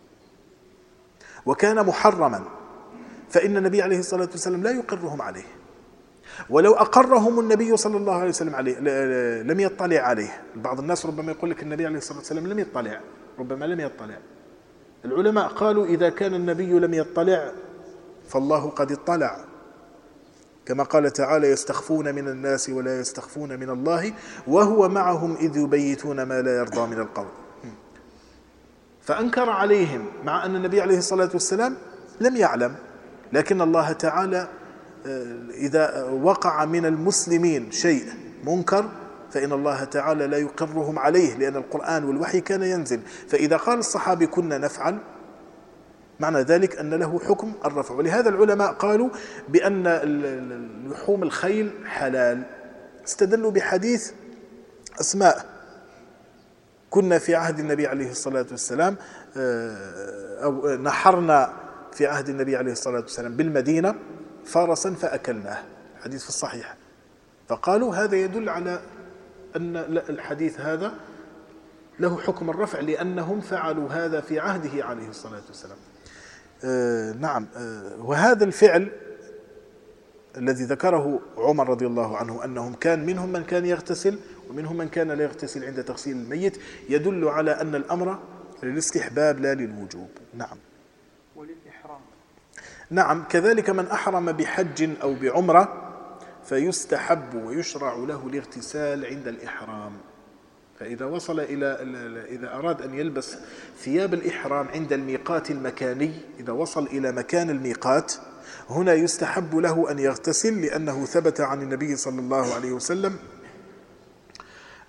وكان محرما فإن النبي عليه الصلاة والسلام لا يقرهم عليه، ولو أقرهم النبي صلى الله عليه وسلم عليه لم يطلع عليه. بعض الناس ربما يقول لك النبي عليه الصلاة والسلام لم يطلع، ربما لم يطلع. العلماء قالوا إذا كان النبي لم يطلع فالله قد اطلع، كما قال تعالى: يستخفون من الناس ولا يستخفون من الله وهو معهم إذ يبيتون ما لا يرضى من القول. فأنكر عليهم مع أن النبي عليه الصلاة والسلام لم يعلم. لكن الله تعالى إذا وقع من المسلمين شيء منكر فإن الله تعالى لا يقرهم عليه، لأن القرآن والوحي كان ينزل. فإذا قال الصحابي كنا نفعل معنى ذلك أن له حكم الرفع. ولهذا العلماء قالوا بأن لحوم الخيل حلال، استدلوا بحديث أسماء: كنا في عهد النبي عليه الصلاة والسلام أو نحرنا في عهد النبي عليه الصلاة والسلام بالمدينة فرسا فأكلناه، حديث في الصحيح. فقالوا هذا يدل على أن الحديث هذا له حكم الرفع لأنهم فعلوا هذا في عهده عليه الصلاة والسلام. نعم. وهذا الفعل الذي ذكره عمر رضي الله عنه أنهم كان منهم من كان يغتسل ومنهم من كان لا يغتسل عند تغسيل الميت يدل على أن الأمر للاستحباب لا للوجوب. نعم. وللإحرام. نعم، كذلك من أحرم بحج أو بعمرة فيستحب ويشرع له الاغتسال عند الإحرام. فإذا وصل إذا أراد أن يلبس ثياب الإحرام عند الميقات المكاني، إذا وصل إلى مكان الميقات هنا يستحب له أن يغتسل، لأنه ثبت عن النبي صلى الله عليه وسلم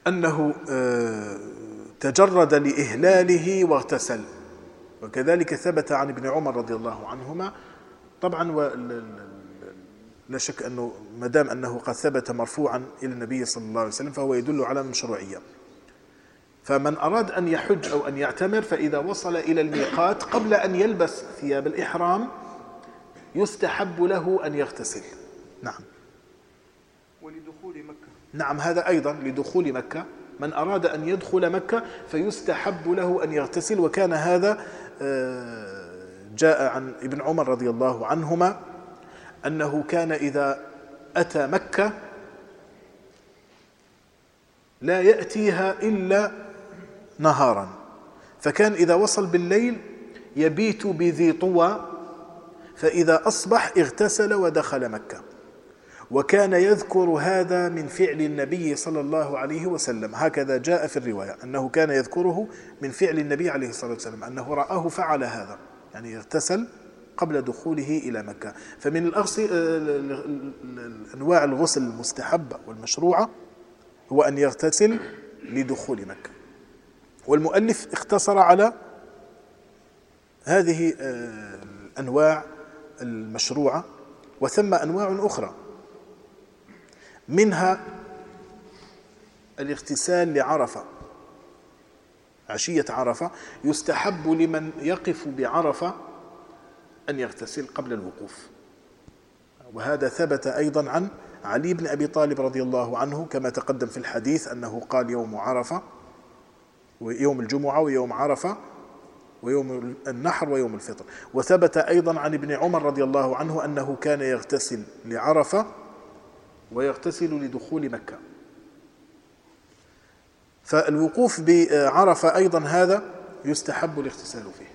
أنه تجرد لإهلاله واغتسل، وكذلك ثبت عن ابن عمر رضي الله عنهما. طبعا لا شك أنه ما دام أنه قد ثبت مرفوعا إلى النبي صلى الله عليه وسلم فهو يدل على المشروعية. فمن أراد أن يحج أو أن يعتمر فإذا وصل إلى الميقات قبل أن يلبس ثياب الإحرام يستحب له أن يغتسل. نعم. ولدخول مكة. نعم، هذا أيضا لدخول مكة، من أراد أن يدخل مكة فيستحب له أن يغتسل. وكان هذا جاء عن ابن عمر رضي الله عنهما أنه كان إذا أتى مكة لا يأتيها إلا نهارا، فكان إذا وصل بالليل يبيت بذي طوى، فإذا أصبح اغتسل ودخل مكة. وكان يذكر هذا من فعل النبي صلى الله عليه وسلم، هكذا جاء في الرواية أنه كان يذكره من فعل النبي عليه الصلاة والسلام، أنه رآه فعل هذا، يعني اغتسل قبل دخوله إلى مكة. فمن أنواع الغسل المستحبة والمشروعة هو أن يغتسل لدخول مكة. والمؤلف اختصر على هذه الأنواع المشروعة، وثم أنواع أخرى منها الاغتسال لعرفة، عشية عرفة يستحب لمن يقف بعرفة أن يغتسل قبل الوقوف. وهذا ثبت أيضا عن علي بن أبي طالب رضي الله عنه كما تقدم في الحديث أنه قال يوم عرفة ويوم الجمعة ويوم عرفة ويوم النحر ويوم الفطر. وثبت أيضا عن ابن عمر رضي الله عنه أنه كان يغتسل لعرفة ويغتسل لدخول مكة. فالوقوف بعرفة أيضا هذا يستحب الاغتسال فيه.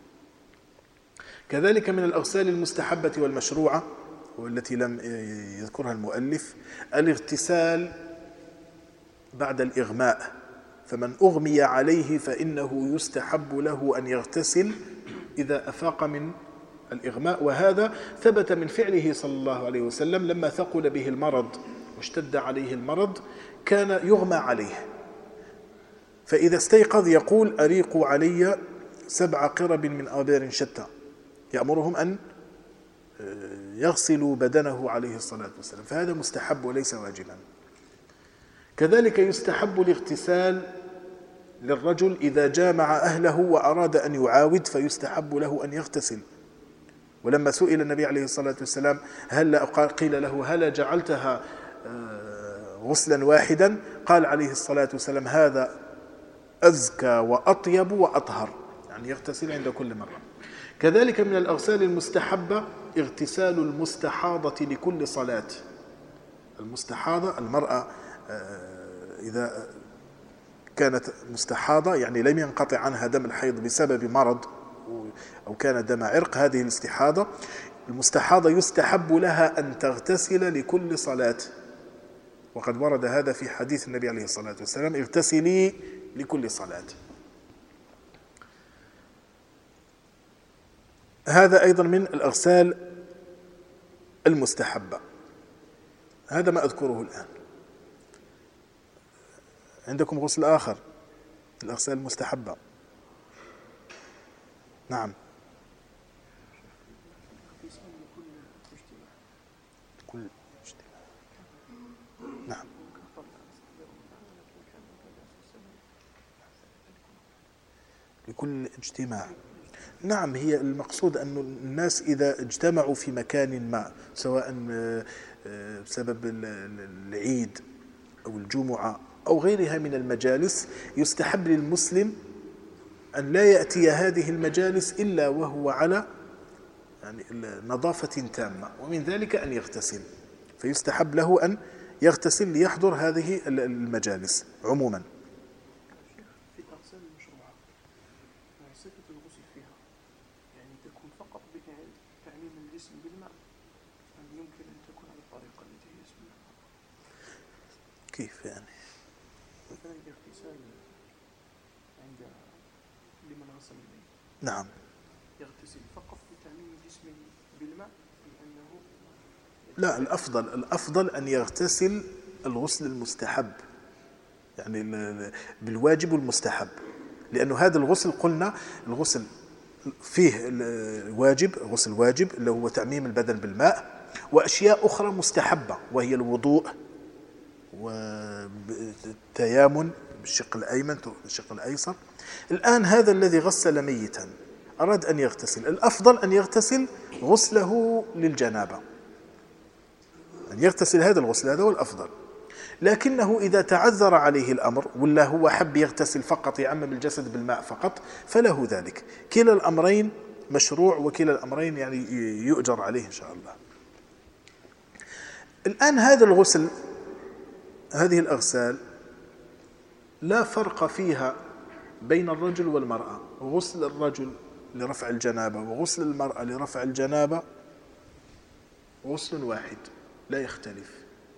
كذلك من الأغسال المستحبة والمشروعة والتي لم يذكرها المؤلف الاغتسال بعد الإغماء، فمن أغمي عليه فإنه يستحب له أن يغتسل إذا أفاق من الإغماء. وهذا ثبت من فعله صلى الله عليه وسلم لما ثقل به المرض واشتد عليه المرض كان يغمى عليه، فإذا استيقظ يقول أريقوا علي 7 قرب من آبار شتى، يأمرهم أن يغسلوا بدنه عليه الصلاة والسلام، فهذا مستحب وليس واجبا. كذلك يستحب الاغتسال للرجل إذا جامع أهله وأراد أن يعاود فيستحب له أن يغتسل. ولما سئل النبي عليه الصلاة والسلام قيل له هل جعلتها غسلا واحدا؟ قال عليه الصلاة والسلام هذا أزكى وأطيب وأطهر، يعني يغتسل عند كل مرة. كذلك من الأغسال المستحبة اغتسال المستحاضة لكل صلاة. المستحاضة المرأة إذا كانت مستحاضة يعني لم ينقطع عنها دم الحيض بسبب مرض أو كان دم عرق، هذه الاستحاضة المستحاضة يستحب لها أن تغتسل لكل صلاة، وقد ورد هذا في حديث النبي عليه الصلاة والسلام اغتسلي لكل صلاة. هذا أيضا من الأغسال المستحبة. هذا ما أذكره الآن. عندكم غسل آخر الأغسال المستحبة؟ نعم. كل اجتماع. نعم. لكل اجتماع. نعم، هي المقصود أن الناس إذا اجتمعوا في مكان ما سواء بسبب العيد أو الجمعة أو غيرها من المجالس يستحب للمسلم أن لا يأتي هذه المجالس إلا وهو على يعني نظافة تامة، ومن ذلك أن يغتسل، فيستحب له أن يغتسل ليحضر هذه المجالس عموما. في الأغسال المشروعة صفة الغسل فيها يعني تكون فقط بتعميم الجسم بالماء، أم يمكن أن تكون على الطريقة التي هي اسمها؟ كيف يعني؟ مثلا الاغتسال عند لمن غسل الميت، نعم، يغتسل فقط بتعميم جسمه بالماء لأنه لا، الأفضل أن يغتسل الغسل المستحب يعني بالواجب والمستحب، لأنه هذا الغسل قلنا الغسل فيه الواجب، غسل واجب اللي هو تعميم البدن بالماء، وأشياء أخرى مستحبة وهي الوضوء والتيامن بالشق الأيمن والشق الأيسر. الآن هذا الذي غسل ميتا أراد أن يغتسل، الأفضل أن يغتسل غسله للجنابة، أن يغتسل هذا الغسل، هذا هو الأفضل. لكنه إذا تعذر عليه الأمر ولا هو حب يغتسل فقط يعمم الجسد بالماء فقط فله ذلك. كلا الأمرين مشروع وكلا الأمرين يعني يؤجر عليه إن شاء الله. الآن هذا الغسل، هذه الأغسال لا فرق فيها بين الرجل والمرأة. غسل الرجل لرفع الجنابة وغسل المرأة لرفع الجنابة غسل واحد لا يختلف،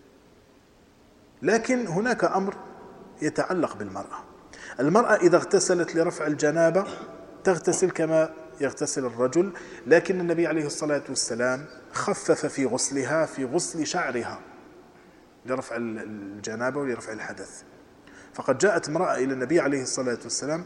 لكن هناك أمر يتعلق بالمرأة. المرأة إذا اغتسلت لرفع الجنابة تغتسل كما يغتسل الرجل، لكن النبي عليه الصلاة والسلام خفف في غسلها في غسل شعرها لرفع الجنابة ولرفع الحدث. فقد جاءت امرأة إلى النبي عليه الصلاة والسلام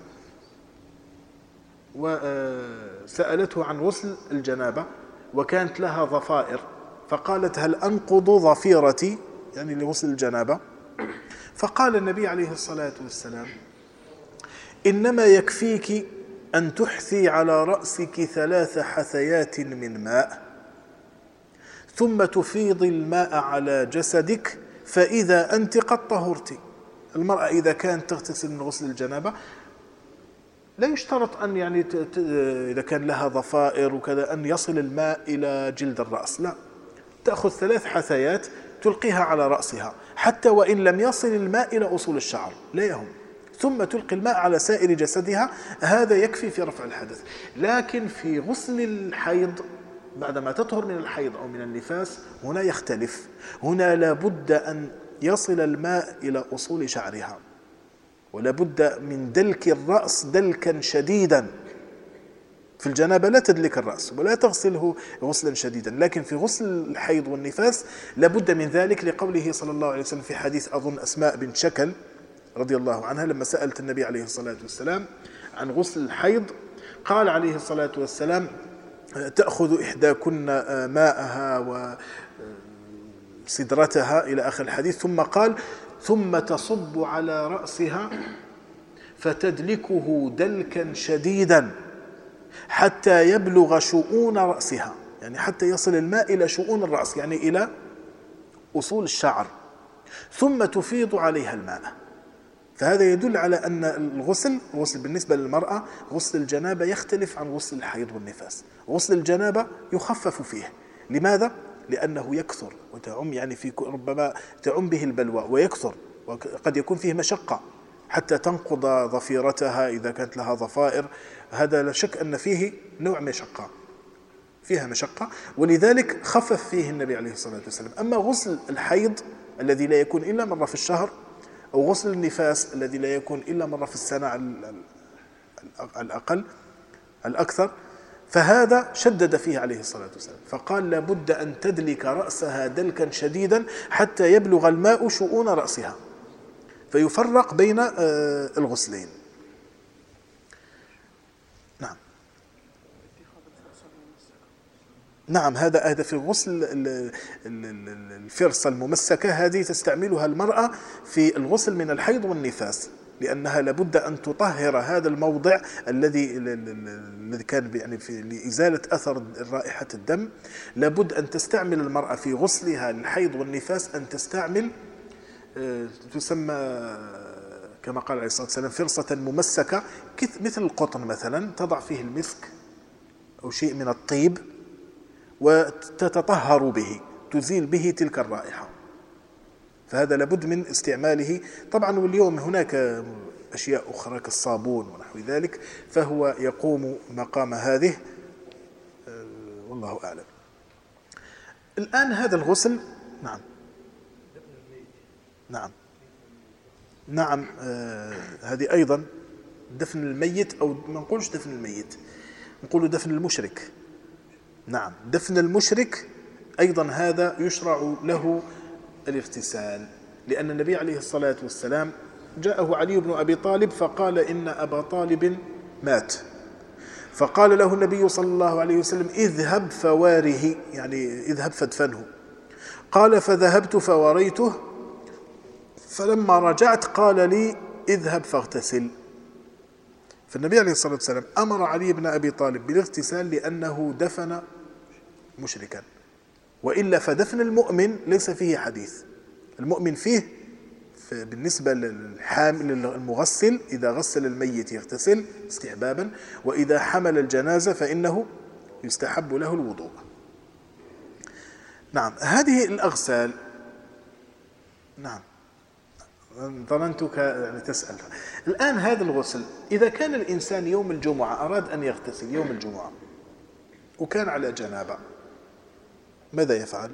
وسألته عن غسل الجنابة وكانت لها ضفائر، فقالت هل أنقض ضفيرتي يعني لغسل الجنابة؟ فقال النبي عليه الصلاة والسلام إنما يكفيك أن تحثي على رأسك 3 حثيات من ماء ثم تفيض الماء على جسدك فإذا أنت قد طهرت. المرأة إذا كانت تغتسل من غسل الجنابة لا يشترط أن يعني إذا كان لها ضفائر وكذا أن يصل الماء إلى جلد الرأس، لا، تأخذ 3 حثيات تلقيها على رأسها حتى وإن لم يصل الماء إلى أصول الشعر لا يهم، ثم تلقي الماء على سائر جسدها، هذا يكفي في رفع الحدث. لكن في غسل الحيض بعدما تطهر من الحيض أو من النفاس هنا يختلف، هنا لابد أن يصل الماء إلى أصول شعرها ولابد من دلك الرأس دلكا شديدا. في الجنابة لا تدلك الرأس ولا تغسله غسلا شديدا، لكن في غسل الحيض والنفاس لابد من ذلك، لقوله صلى الله عليه وسلم في حديث أظن أسماء بنت شكل رضي الله عنها لما سألت النبي عليه الصلاة والسلام عن غسل الحيض قال عليه الصلاة والسلام تأخذ إحداكن ماءها وسدرتها إلى آخر الحديث، ثم قال ثم تصب على رأسها فتدلكه دلكا شديدا حتى يبلغ شؤون رأسها، يعني حتى يصل الماء إلى شؤون الرأس يعني إلى أصول الشعر، ثم تفيض عليها الماء. فهذا يدل على أن الغسل بالنسبة للمرأة غسل الجنابة يختلف عن غسل الحيض والنفاس. غسل الجنابة يخفف فيه، لماذا؟ لأنه يكثر وتعم يعني في ربما تعم به البلوى ويكثر، وقد يكون فيه مشقة حتى تنقض ضفيرتها إذا كانت لها ضفائر، هذا لا شك أن فيه نوع مشقة، فيها مشقة، ولذلك خفف فيه النبي عليه الصلاة والسلام. أما غسل الحيض الذي لا يكون إلا مرة في الشهر أو غسل النفاس الذي لا يكون إلا مرة في السنة الأكثر، فهذا شدد فيه عليه الصلاة والسلام فقال لابد أن تدلك رأسها دلكا شديدا حتى يبلغ الماء شؤون رأسها، فيفرق بين الغسلين. نعم هذا في غسل الفرصة الممسكة، هذه تستعملها المرأة في الغسل من الحيض والنفاس، لأنها لابد أن تطهر هذا الموضع الذي كان يعني لإزالة أثر رائحة الدم. لابد أن تستعمل المرأة في غسلها للحيض والنفاس أن تستعمل تسمى كما قال عليه الصلاة والسلام فرصة ممسكة مثل القطن مثلا، تضع فيه المسك أو شيء من الطيب وتتطهر به، تزيل به تلك الرائحة، فهذا لابد من استعماله. طبعا واليوم هناك أشياء أخرى كالصابون ونحو ذلك فهو يقوم مقام هذه، والله أعلم. الآن هذا الغسل نعم هذه أيضا دفن الميت، أو ما نقولش دفن الميت، نقول دفن المشرك. نعم دفن المشرك أيضا هذا يشرع له الاغتسال، لأن النبي عليه الصلاة والسلام جاءه علي بن أبي طالب فقال إن أبا طالب مات، فقال له النبي صلى الله عليه وسلم اذهب فواره، يعني اذهب فادفنه. قال فذهبت فوريته، فلما رجعت قال لي اذهب فاغتسل. فالنبي عليه الصلاة والسلام أمر علي بن أبي طالب بالاغتسال لأنه دفن مشركا، وإلا فدفن المؤمن ليس فيه حديث. المؤمن فيه بالنسبة للمغسل إذا غسل الميت يغتسل استحبابا، وإذا حمل الجنازة فإنه يستحب له الوضوء. نعم، هذه الأغسال. نعم، ظننتك يعني تسأل. الآن هذا الغسل إذا كان الإنسان يوم الجمعة أراد أن يغتسل يوم الجمعة وكان على جنابة، ماذا يفعل؟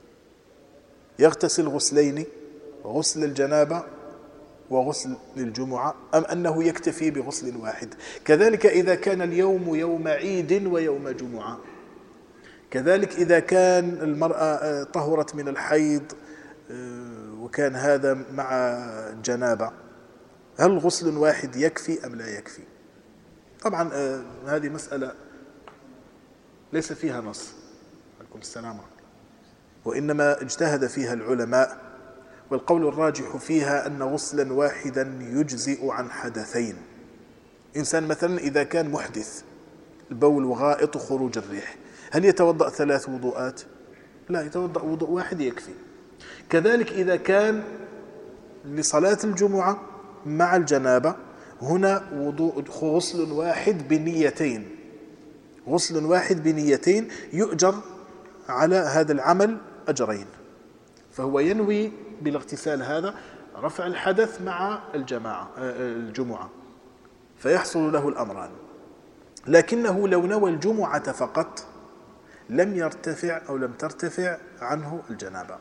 يغتسل غسلين، غسل الجنابة وغسل للجمعة، أم أنه يكتفي بغسل واحد؟ كذلك إذا كان اليوم يوم عيد ويوم جمعة، كذلك إذا كان المرأة طهرت من الحيض وكان هذا مع جنابة، هل غسل واحد يكفي أم لا يكفي؟ طبعا هذه مسألة ليس فيها نص، عليكم السلام، وإنما اجتهد فيها العلماء، والقول الراجح فيها أن غسلا واحدا يجزئ عن حدثين. إنسان مثلا إذا كان محدث، البول وغائط وخروج الريح، هل يتوضأ 3 وضوءات؟ لا، يتوضأ وضوء واحد يكفي. كذلك إذا كان لصلاة الجمعة مع الجنابة، هنا غسل واحد بنيتين، غسل واحد بنيتين يؤجر على هذا العمل أجرين. فهو ينوي بالاغتسال هذا رفع الحدث مع الجمعة، فيحصل له الأمران. لكنه لو نوى الجمعة فقط لم يرتفع أو لم ترتفع عنه الجنابة،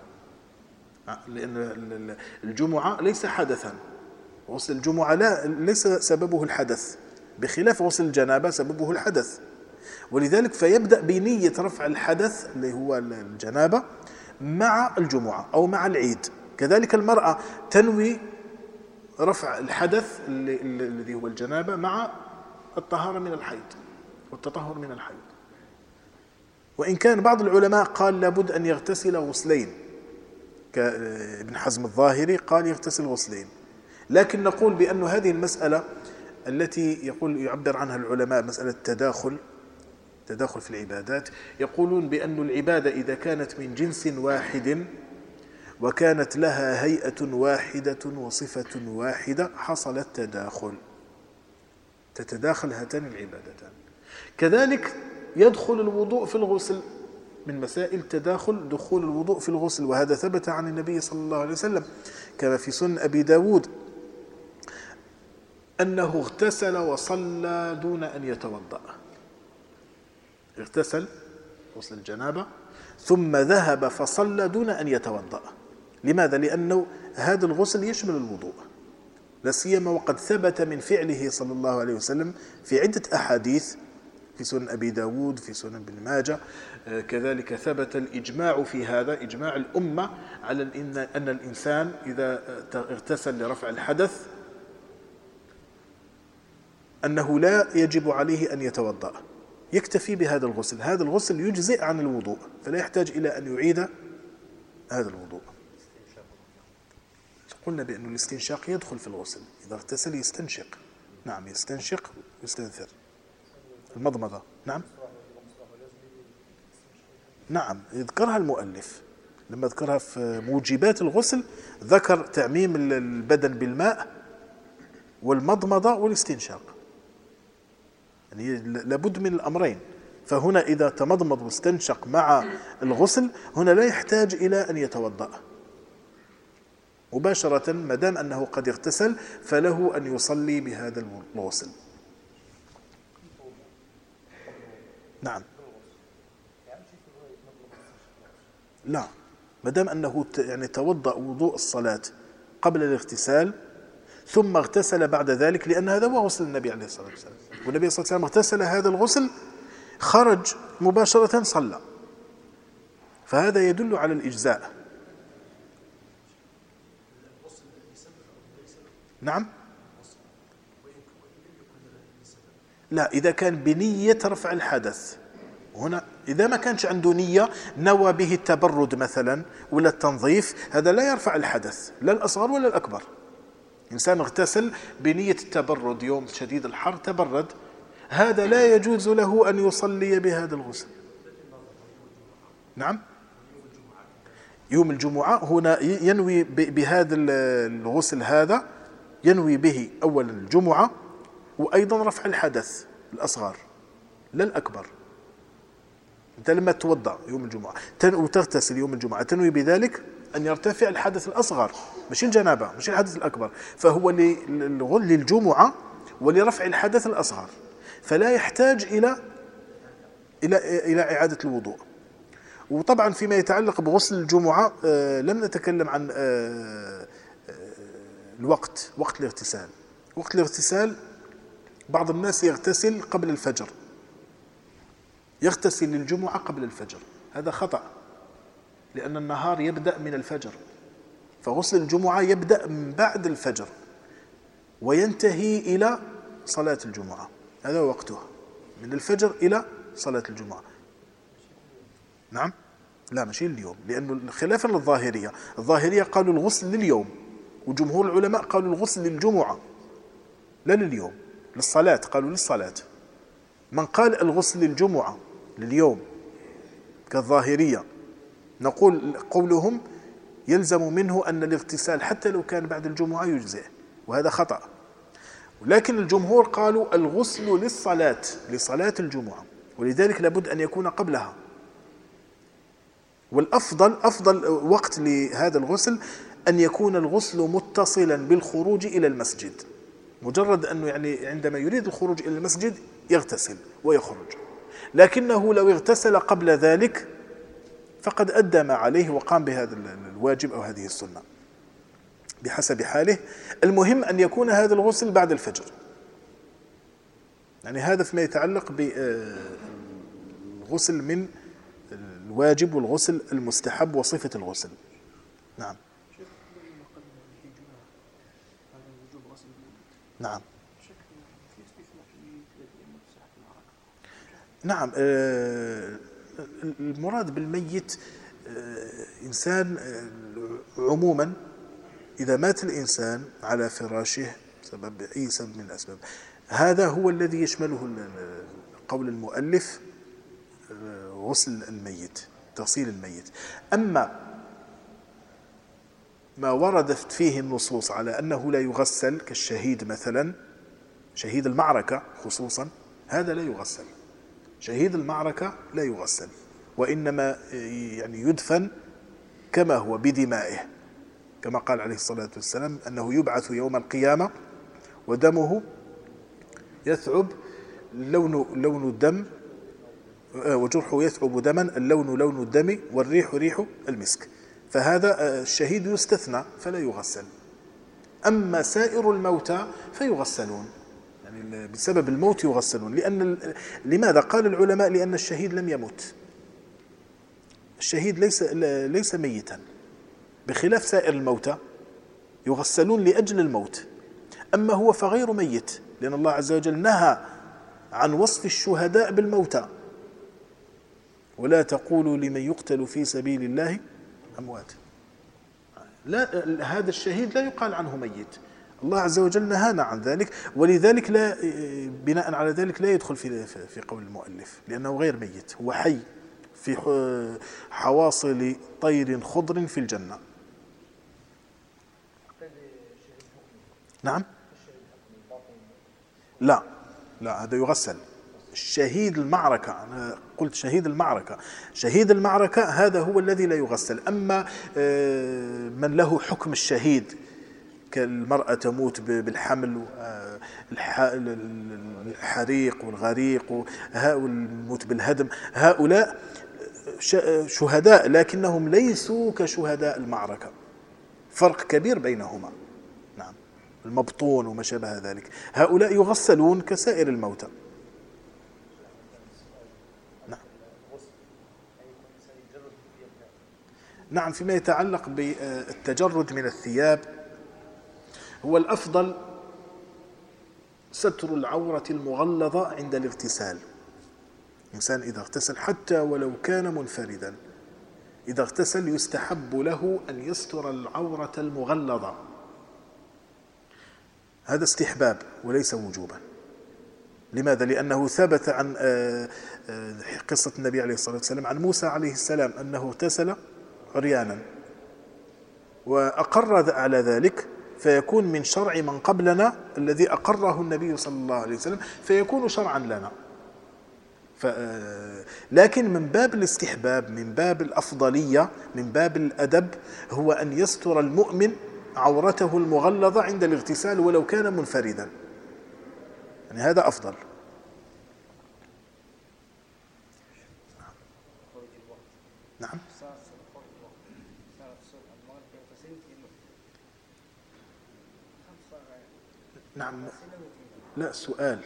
لأن الجمعة ليس حدثا، غسل الجمعة ليس سببه الحدث، بخلاف غسل الجنابة سببه الحدث. ولذلك فيبدأ بنية رفع الحدث اللي هو الجنابة مع الجمعة أو مع العيد. كذلك المرأة تنوي رفع الحدث الذي هو الجنابة مع الطهارة من الحيض والتطهر من الحيض. وإن كان بعض العلماء قال لابد أن يغتسل غسلين، كابن حزم الظاهري قال يغتسل غسلين، لكن نقول بأن هذه المسألة التي يعبر عنها العلماء مسألة تداخل في العبادات، يقولون بأن العبادة إذا كانت من جنس واحد وكانت لها هيئة واحدة وصفة واحدة حصل التداخل، تتداخل هاتان العبادتان. كذلك يدخل الوضوء في الغسل، من مسائل دخول الوضوء في الغسل، وهذا ثبت عن النبي صلى الله عليه وسلم كما في سنن أبي داود أنه اغتسل وصلى دون أن يتوضأ. اغتسل غسل الجنابة ثم ذهب فصلى دون أن يتوضأ. لماذا؟ لأنه هذا الغسل يشمل الوضوء، لا سيما وقد ثبت من فعله صلى الله عليه وسلم في عدة أحاديث في سنن أبي داود، في سنن ابن ماجه. كذلك ثبت الإجماع في هذا، إجماع الأمة على أن الإنسان إذا اغتسل لرفع الحدث أنه لا يجب عليه أن يتوضأ، يكتفي بهذا الغسل. هذا الغسل يجزئ عن الوضوء، فلا يحتاج إلى أن يعيد هذا الوضوء. قلنا بأن الاستنشاق يدخل في الغسل، إذا اغتسل يستنشق. نعم، يستنشق ويستنثر. المضمضة، نعم يذكرها المؤلف لما ذكرها في موجبات الغسل، ذكر تعميم البدن بالماء والمضمضة والاستنشاق، يعني لابد من الأمرين. فهنا إذا تمضمض واستنشق مع الغسل هنا لا يحتاج إلى أن يتوضأ مباشرة، ما دام أنه قد اغتسل فله أن يصلي بهذا الغسل. نعم، لا، ما دام أنه يعني توضأ وضوء الصلاة قبل الاغتسال ثم اغتسل بعد ذلك، لأن هذا هو غسل النبي عليه الصلاة والسلام، والنبي صلى الله عليه وسلم اغتسل هذا الغسل خرج مباشرة صلى، فهذا يدل على الإجزاء. نعم. لا، إذا كان بنية رفع الحدث. هنا إذا ما كانش عنده نية، نوى به التبرد مثلا ولا التنظيف، هذا لا يرفع الحدث، لا الأصغر ولا الأكبر. إنسان اغتسل بنية التبرد، يوم شديد الحر تبرد، هذا لا يجوز له أن يصلي بهذا الغسل. نعم. يوم الجمعة هنا ينوي بهذا الغسل، هذا ينوي به أولا الجمعة، وأيضا رفع الحدث الأصغر لا الأكبر. أنت لما توضأ يوم الجمعة وتغتسل يوم الجمعة تنوي بذلك أن يرتفع الحدث الأصغر، مش الجنابة، مش الحدث الأكبر، فهو للجمعة ولرفع الحدث الأصغر، فلا يحتاج إلى إعادة الوضوء. وطبعا فيما يتعلق بغسل الجمعة لم نتكلم عن وقت الاغتسال. وقت الاغتسال بعض الناس يغتسل قبل الفجر، يغتسل للجمعة قبل الفجر، هذا خطأ، لأن النهار يبدأ من الفجر، فغسل الجمعة يبدأ من بعد الفجر وينتهي إلى صلاة الجمعة، هذا وقتها من الفجر إلى صلاة الجمعة. نعم. لا، ماشي اليوم، لأنه خلافا للظاهرية، الظاهرية قالوا الغسل لليوم، وجمهور العلماء قالوا الغسل للجمعة لا لليوم، للصلاة، قالوا للصلاة. من قال الغسل للجمعة لليوم كالظاهرية، نقول قولهم يلزم منه أن الاغتسال حتى لو كان بعد الجمعة يجزئ، وهذا خطأ. ولكن الجمهور قالوا الغسل للصلاة، لصلاة الجمعة، ولذلك لابد أن يكون قبلها. أفضل وقت لهذا الغسل أن يكون الغسل متصلا بالخروج إلى المسجد، مجرد أنه يعني عندما يريد الخروج إلى المسجد يغتسل ويخرج. لكنه لو اغتسل قبل ذلك فقد أدى ما عليه وقام بهذا الواجب أو هذه السنة بحسب حاله. المهم أن يكون هذا الغسل بعد الفجر، يعني هذا فيما يتعلق بالغسل من الواجب والغسل المستحب وصفة الغسل. نعم. نعم. نعم. المراد بالميت إنسان عموما، إذا مات الإنسان على فراشه بسبب أي سبب من الأسباب، هذا هو الذي يشمله قول المؤلف غسل الميت، تغسيل الميت. أما ما وردت فيه النصوص على أنه لا يغسل كالشهيد مثلا، شهيد المعركة خصوصا، هذا لا يغسل، شهيد المعركة لا يغسل، وإنما يعني يدفن كما هو بدمائه، كما قال عليه الصلاة والسلام أنه يبعث يوم القيامة ودمه يثعب لون الدم، وجرحه يثعب دما، اللون لون الدم والريح ريح المسك، فهذا الشهيد يستثنى فلا يغسل. أما سائر الموتى فيغسلون، يعني بسبب الموت يغسلون. لماذا قال العلماء؟ لأن الشهيد لم يمت، الشهيد ليس ميتا، بخلاف سائر الموتى يغسلون لأجل الموت. أما هو فغير ميت، لأن الله عز وجل نهى عن وصف الشهداء بالموتى، ولا تقولوا لمن يقتل في سبيل الله أموات. لا، هذا الشهيد لا يقال عنه ميت، الله عز وجل نهانا عن ذلك، ولذلك لا بناء على ذلك لا يدخل في قول المؤلف، لأنه غير ميت، هو حي في حواصل طير خضر في الجنة. نعم. لا، هذا يغسل. شهيد المعركة، أنا قلت شهيد المعركة، شهيد المعركة هذا هو الذي لا يغسل. أما من له حكم الشهيد كالمرأة تموت بالحمل، الحريق والغريق، والموت بالهدم، هؤلاء شهداء لكنهم ليسوا كشهداء المعركة، فرق كبير بينهما. نعم. المبطون وما شابه ذلك، هؤلاء يغسلون كسائر الموتى. نعم. فيما يتعلق بالتجرد من الثياب، هو الأفضل ستر العورة المغلظة عند الاغتسال. الإنسان إذا اغتسل حتى ولو كان منفردا، إذا اغتسل يستحب له أن يستر العورة المغلظة. هذا استحباب وليس وجوبا. لماذا؟ لأنه ثبت عن قصة النبي عليه الصلاة والسلام عن موسى عليه السلام أنه اغتسل عريانا وأقر على ذلك، فيكون من شرع من قبلنا الذي أقره النبي صلى الله عليه وسلم، فيكون شرعا لنا. لكن من باب الاستحباب، من باب الأفضلية، من باب الأدب، هو أن يستر المؤمن عورته المغلظة عند الاغتسال ولو كان منفردا، يعني هذا أفضل. نعم. نعم. لا، سؤال.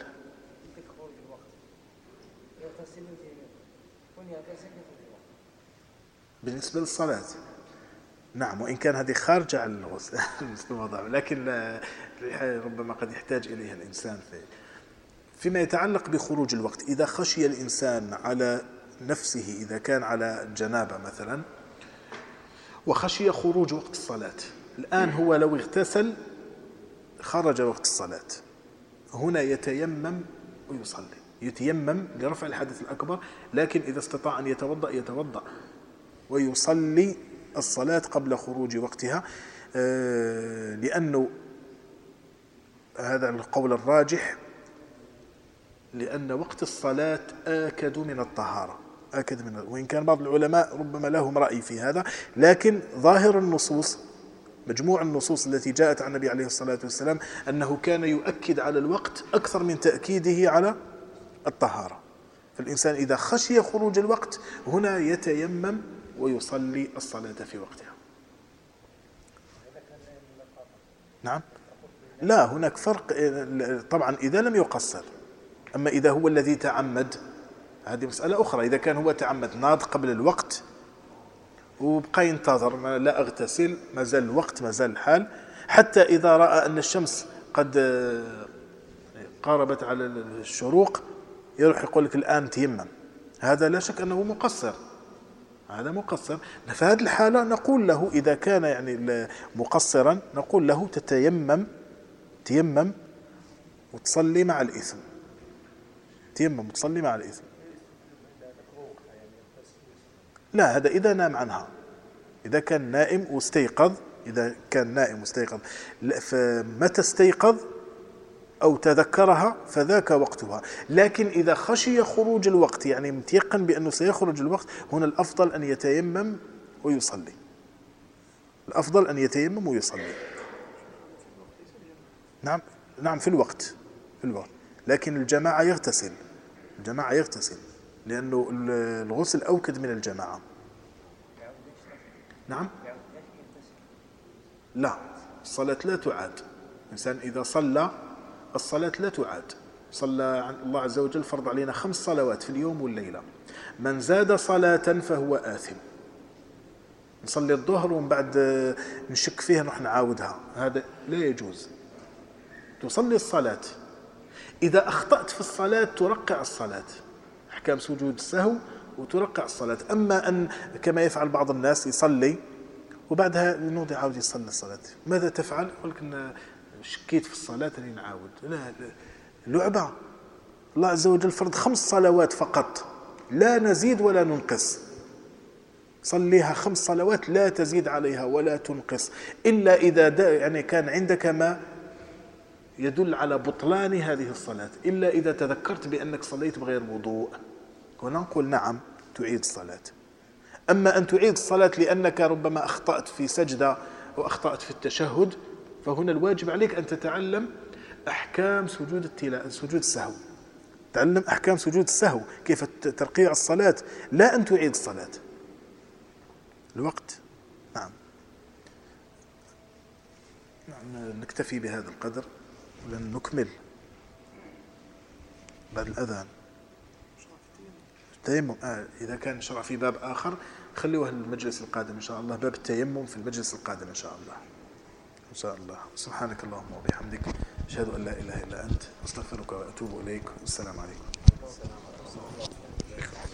بالنسبة للصلاة نعم، وإن كان هذه خارجة عن الغسل لكن ربما قد يحتاج إليها الإنسان فيما يتعلق بخروج الوقت. إذا خشي الإنسان على نفسه، إذا كان على جنابة مثلا وخشي خروج وقت الصلاة، الآن هو لو اغتسل خرج وقت الصلاة، هنا يتيمم ويصلي، يتيمم لرفع الحدث الأكبر، لكن إذا استطاع أن يتوضأ يتوضأ ويصلي الصلاة قبل خروج وقتها، لأنه هذا القول الراجح، لأن وقت الصلاة آكد من الطهارة، آكد من، وإن كان بعض العلماء ربما لهم رأي في هذا، لكن ظاهر النصوص، مجموع النصوص التي جاءت عن النبي عليه الصلاة والسلام أنه كان يؤكد على الوقت أكثر من تأكيده على الطهارة. فالإنسان إذا خشي خروج الوقت هنا يتيمم ويصلي الصلاة في وقتها. نعم. لا، هناك فرق طبعا إذا لم يقصر، أما إذا هو الذي تعمد هذه مسألة أخرى. إذا كان هو تعمد ناض قبل الوقت وبقى ينتظر، لا أغتسل، ما زال الوقت، ما زال الحال، حتى إذا رأى أن الشمس قد قاربت على الشروق يروح يقول لك الآن تيمم، هذا لا شك أنه مقصر، هذا مقصر. في هذه الحالة نقول له إذا كان يعني مقصرا نقول له تيمم وتصلي مع الإثم، تيمم وتصلي مع الإثم. لا، هذا إذا نام عنها، إذا كان نائم واستيقظ، إذا كان نائم واستيقظ فمتى استيقظ أو تذكرها فذاك وقتها. لكن إذا خشي خروج الوقت، يعني متيقن بأنه سيخرج الوقت، هنا الأفضل أن يتيمم ويصلي، الأفضل أن يتيمم ويصلي. نعم. نعم، في الوقت، لكن الجماعة يغتسل لأنه الغسل أوكد من الجماعة. نعم. لا، الصلاة لا تعاد. الإنسان إذا صلى الصلاة لا تعاد. صلى عن الله عز وجل فرض علينا 5 صلوات في اليوم والليلة، من زاد صلاة فهو آثم. نصلي الظهر ومن بعد نشك فيها نروح نعاودها، هذا لا يجوز. تصلي الصلاة، إذا أخطأت في الصلاة ترقع الصلاة، أحكام سجود السهو وترقع الصلاة. أما أن كما يفعل بعض الناس يصلي وبعدها ينوض يعاود يصلي الصلاة، ماذا تفعل؟ يقول لك إن شكيت في الصلاة أني نعاود. لا، لعبة. الله عز وجل فرض 5 صلوات فقط، لا نزيد ولا ننقص. صليها 5 صلوات لا تزيد عليها ولا تنقص، إلا إذا يعني كان عندك ما يدل على بطلان هذه الصلاة، إلا إذا تذكرت بأنك صليت بغير وضوء، ونقول نعم تعيد الصلاة. أما أن تعيد الصلاة لأنك ربما أخطأت في سجدة وأخطأت في التشهد، فهنا الواجب عليك أن تتعلم أحكام سجود السهو، تعلم أحكام سجود السهو، كيف ترقيع الصلاة، لا أن تعيد الصلاة. الوقت. نعم. نكتفي بهذا القدر ولن نكمل بعد الأذان. التيمم إذا كان شرع في باب آخر خلوه المجلس القادم إن شاء الله، باب التيمم في المجلس القادم إن شاء الله. إن شاء الله. سبحانك اللهم وبحمدك، أشهد أن لا إله إلا أنت، أستغفرك وأتوب إليك. والسلام عليكم.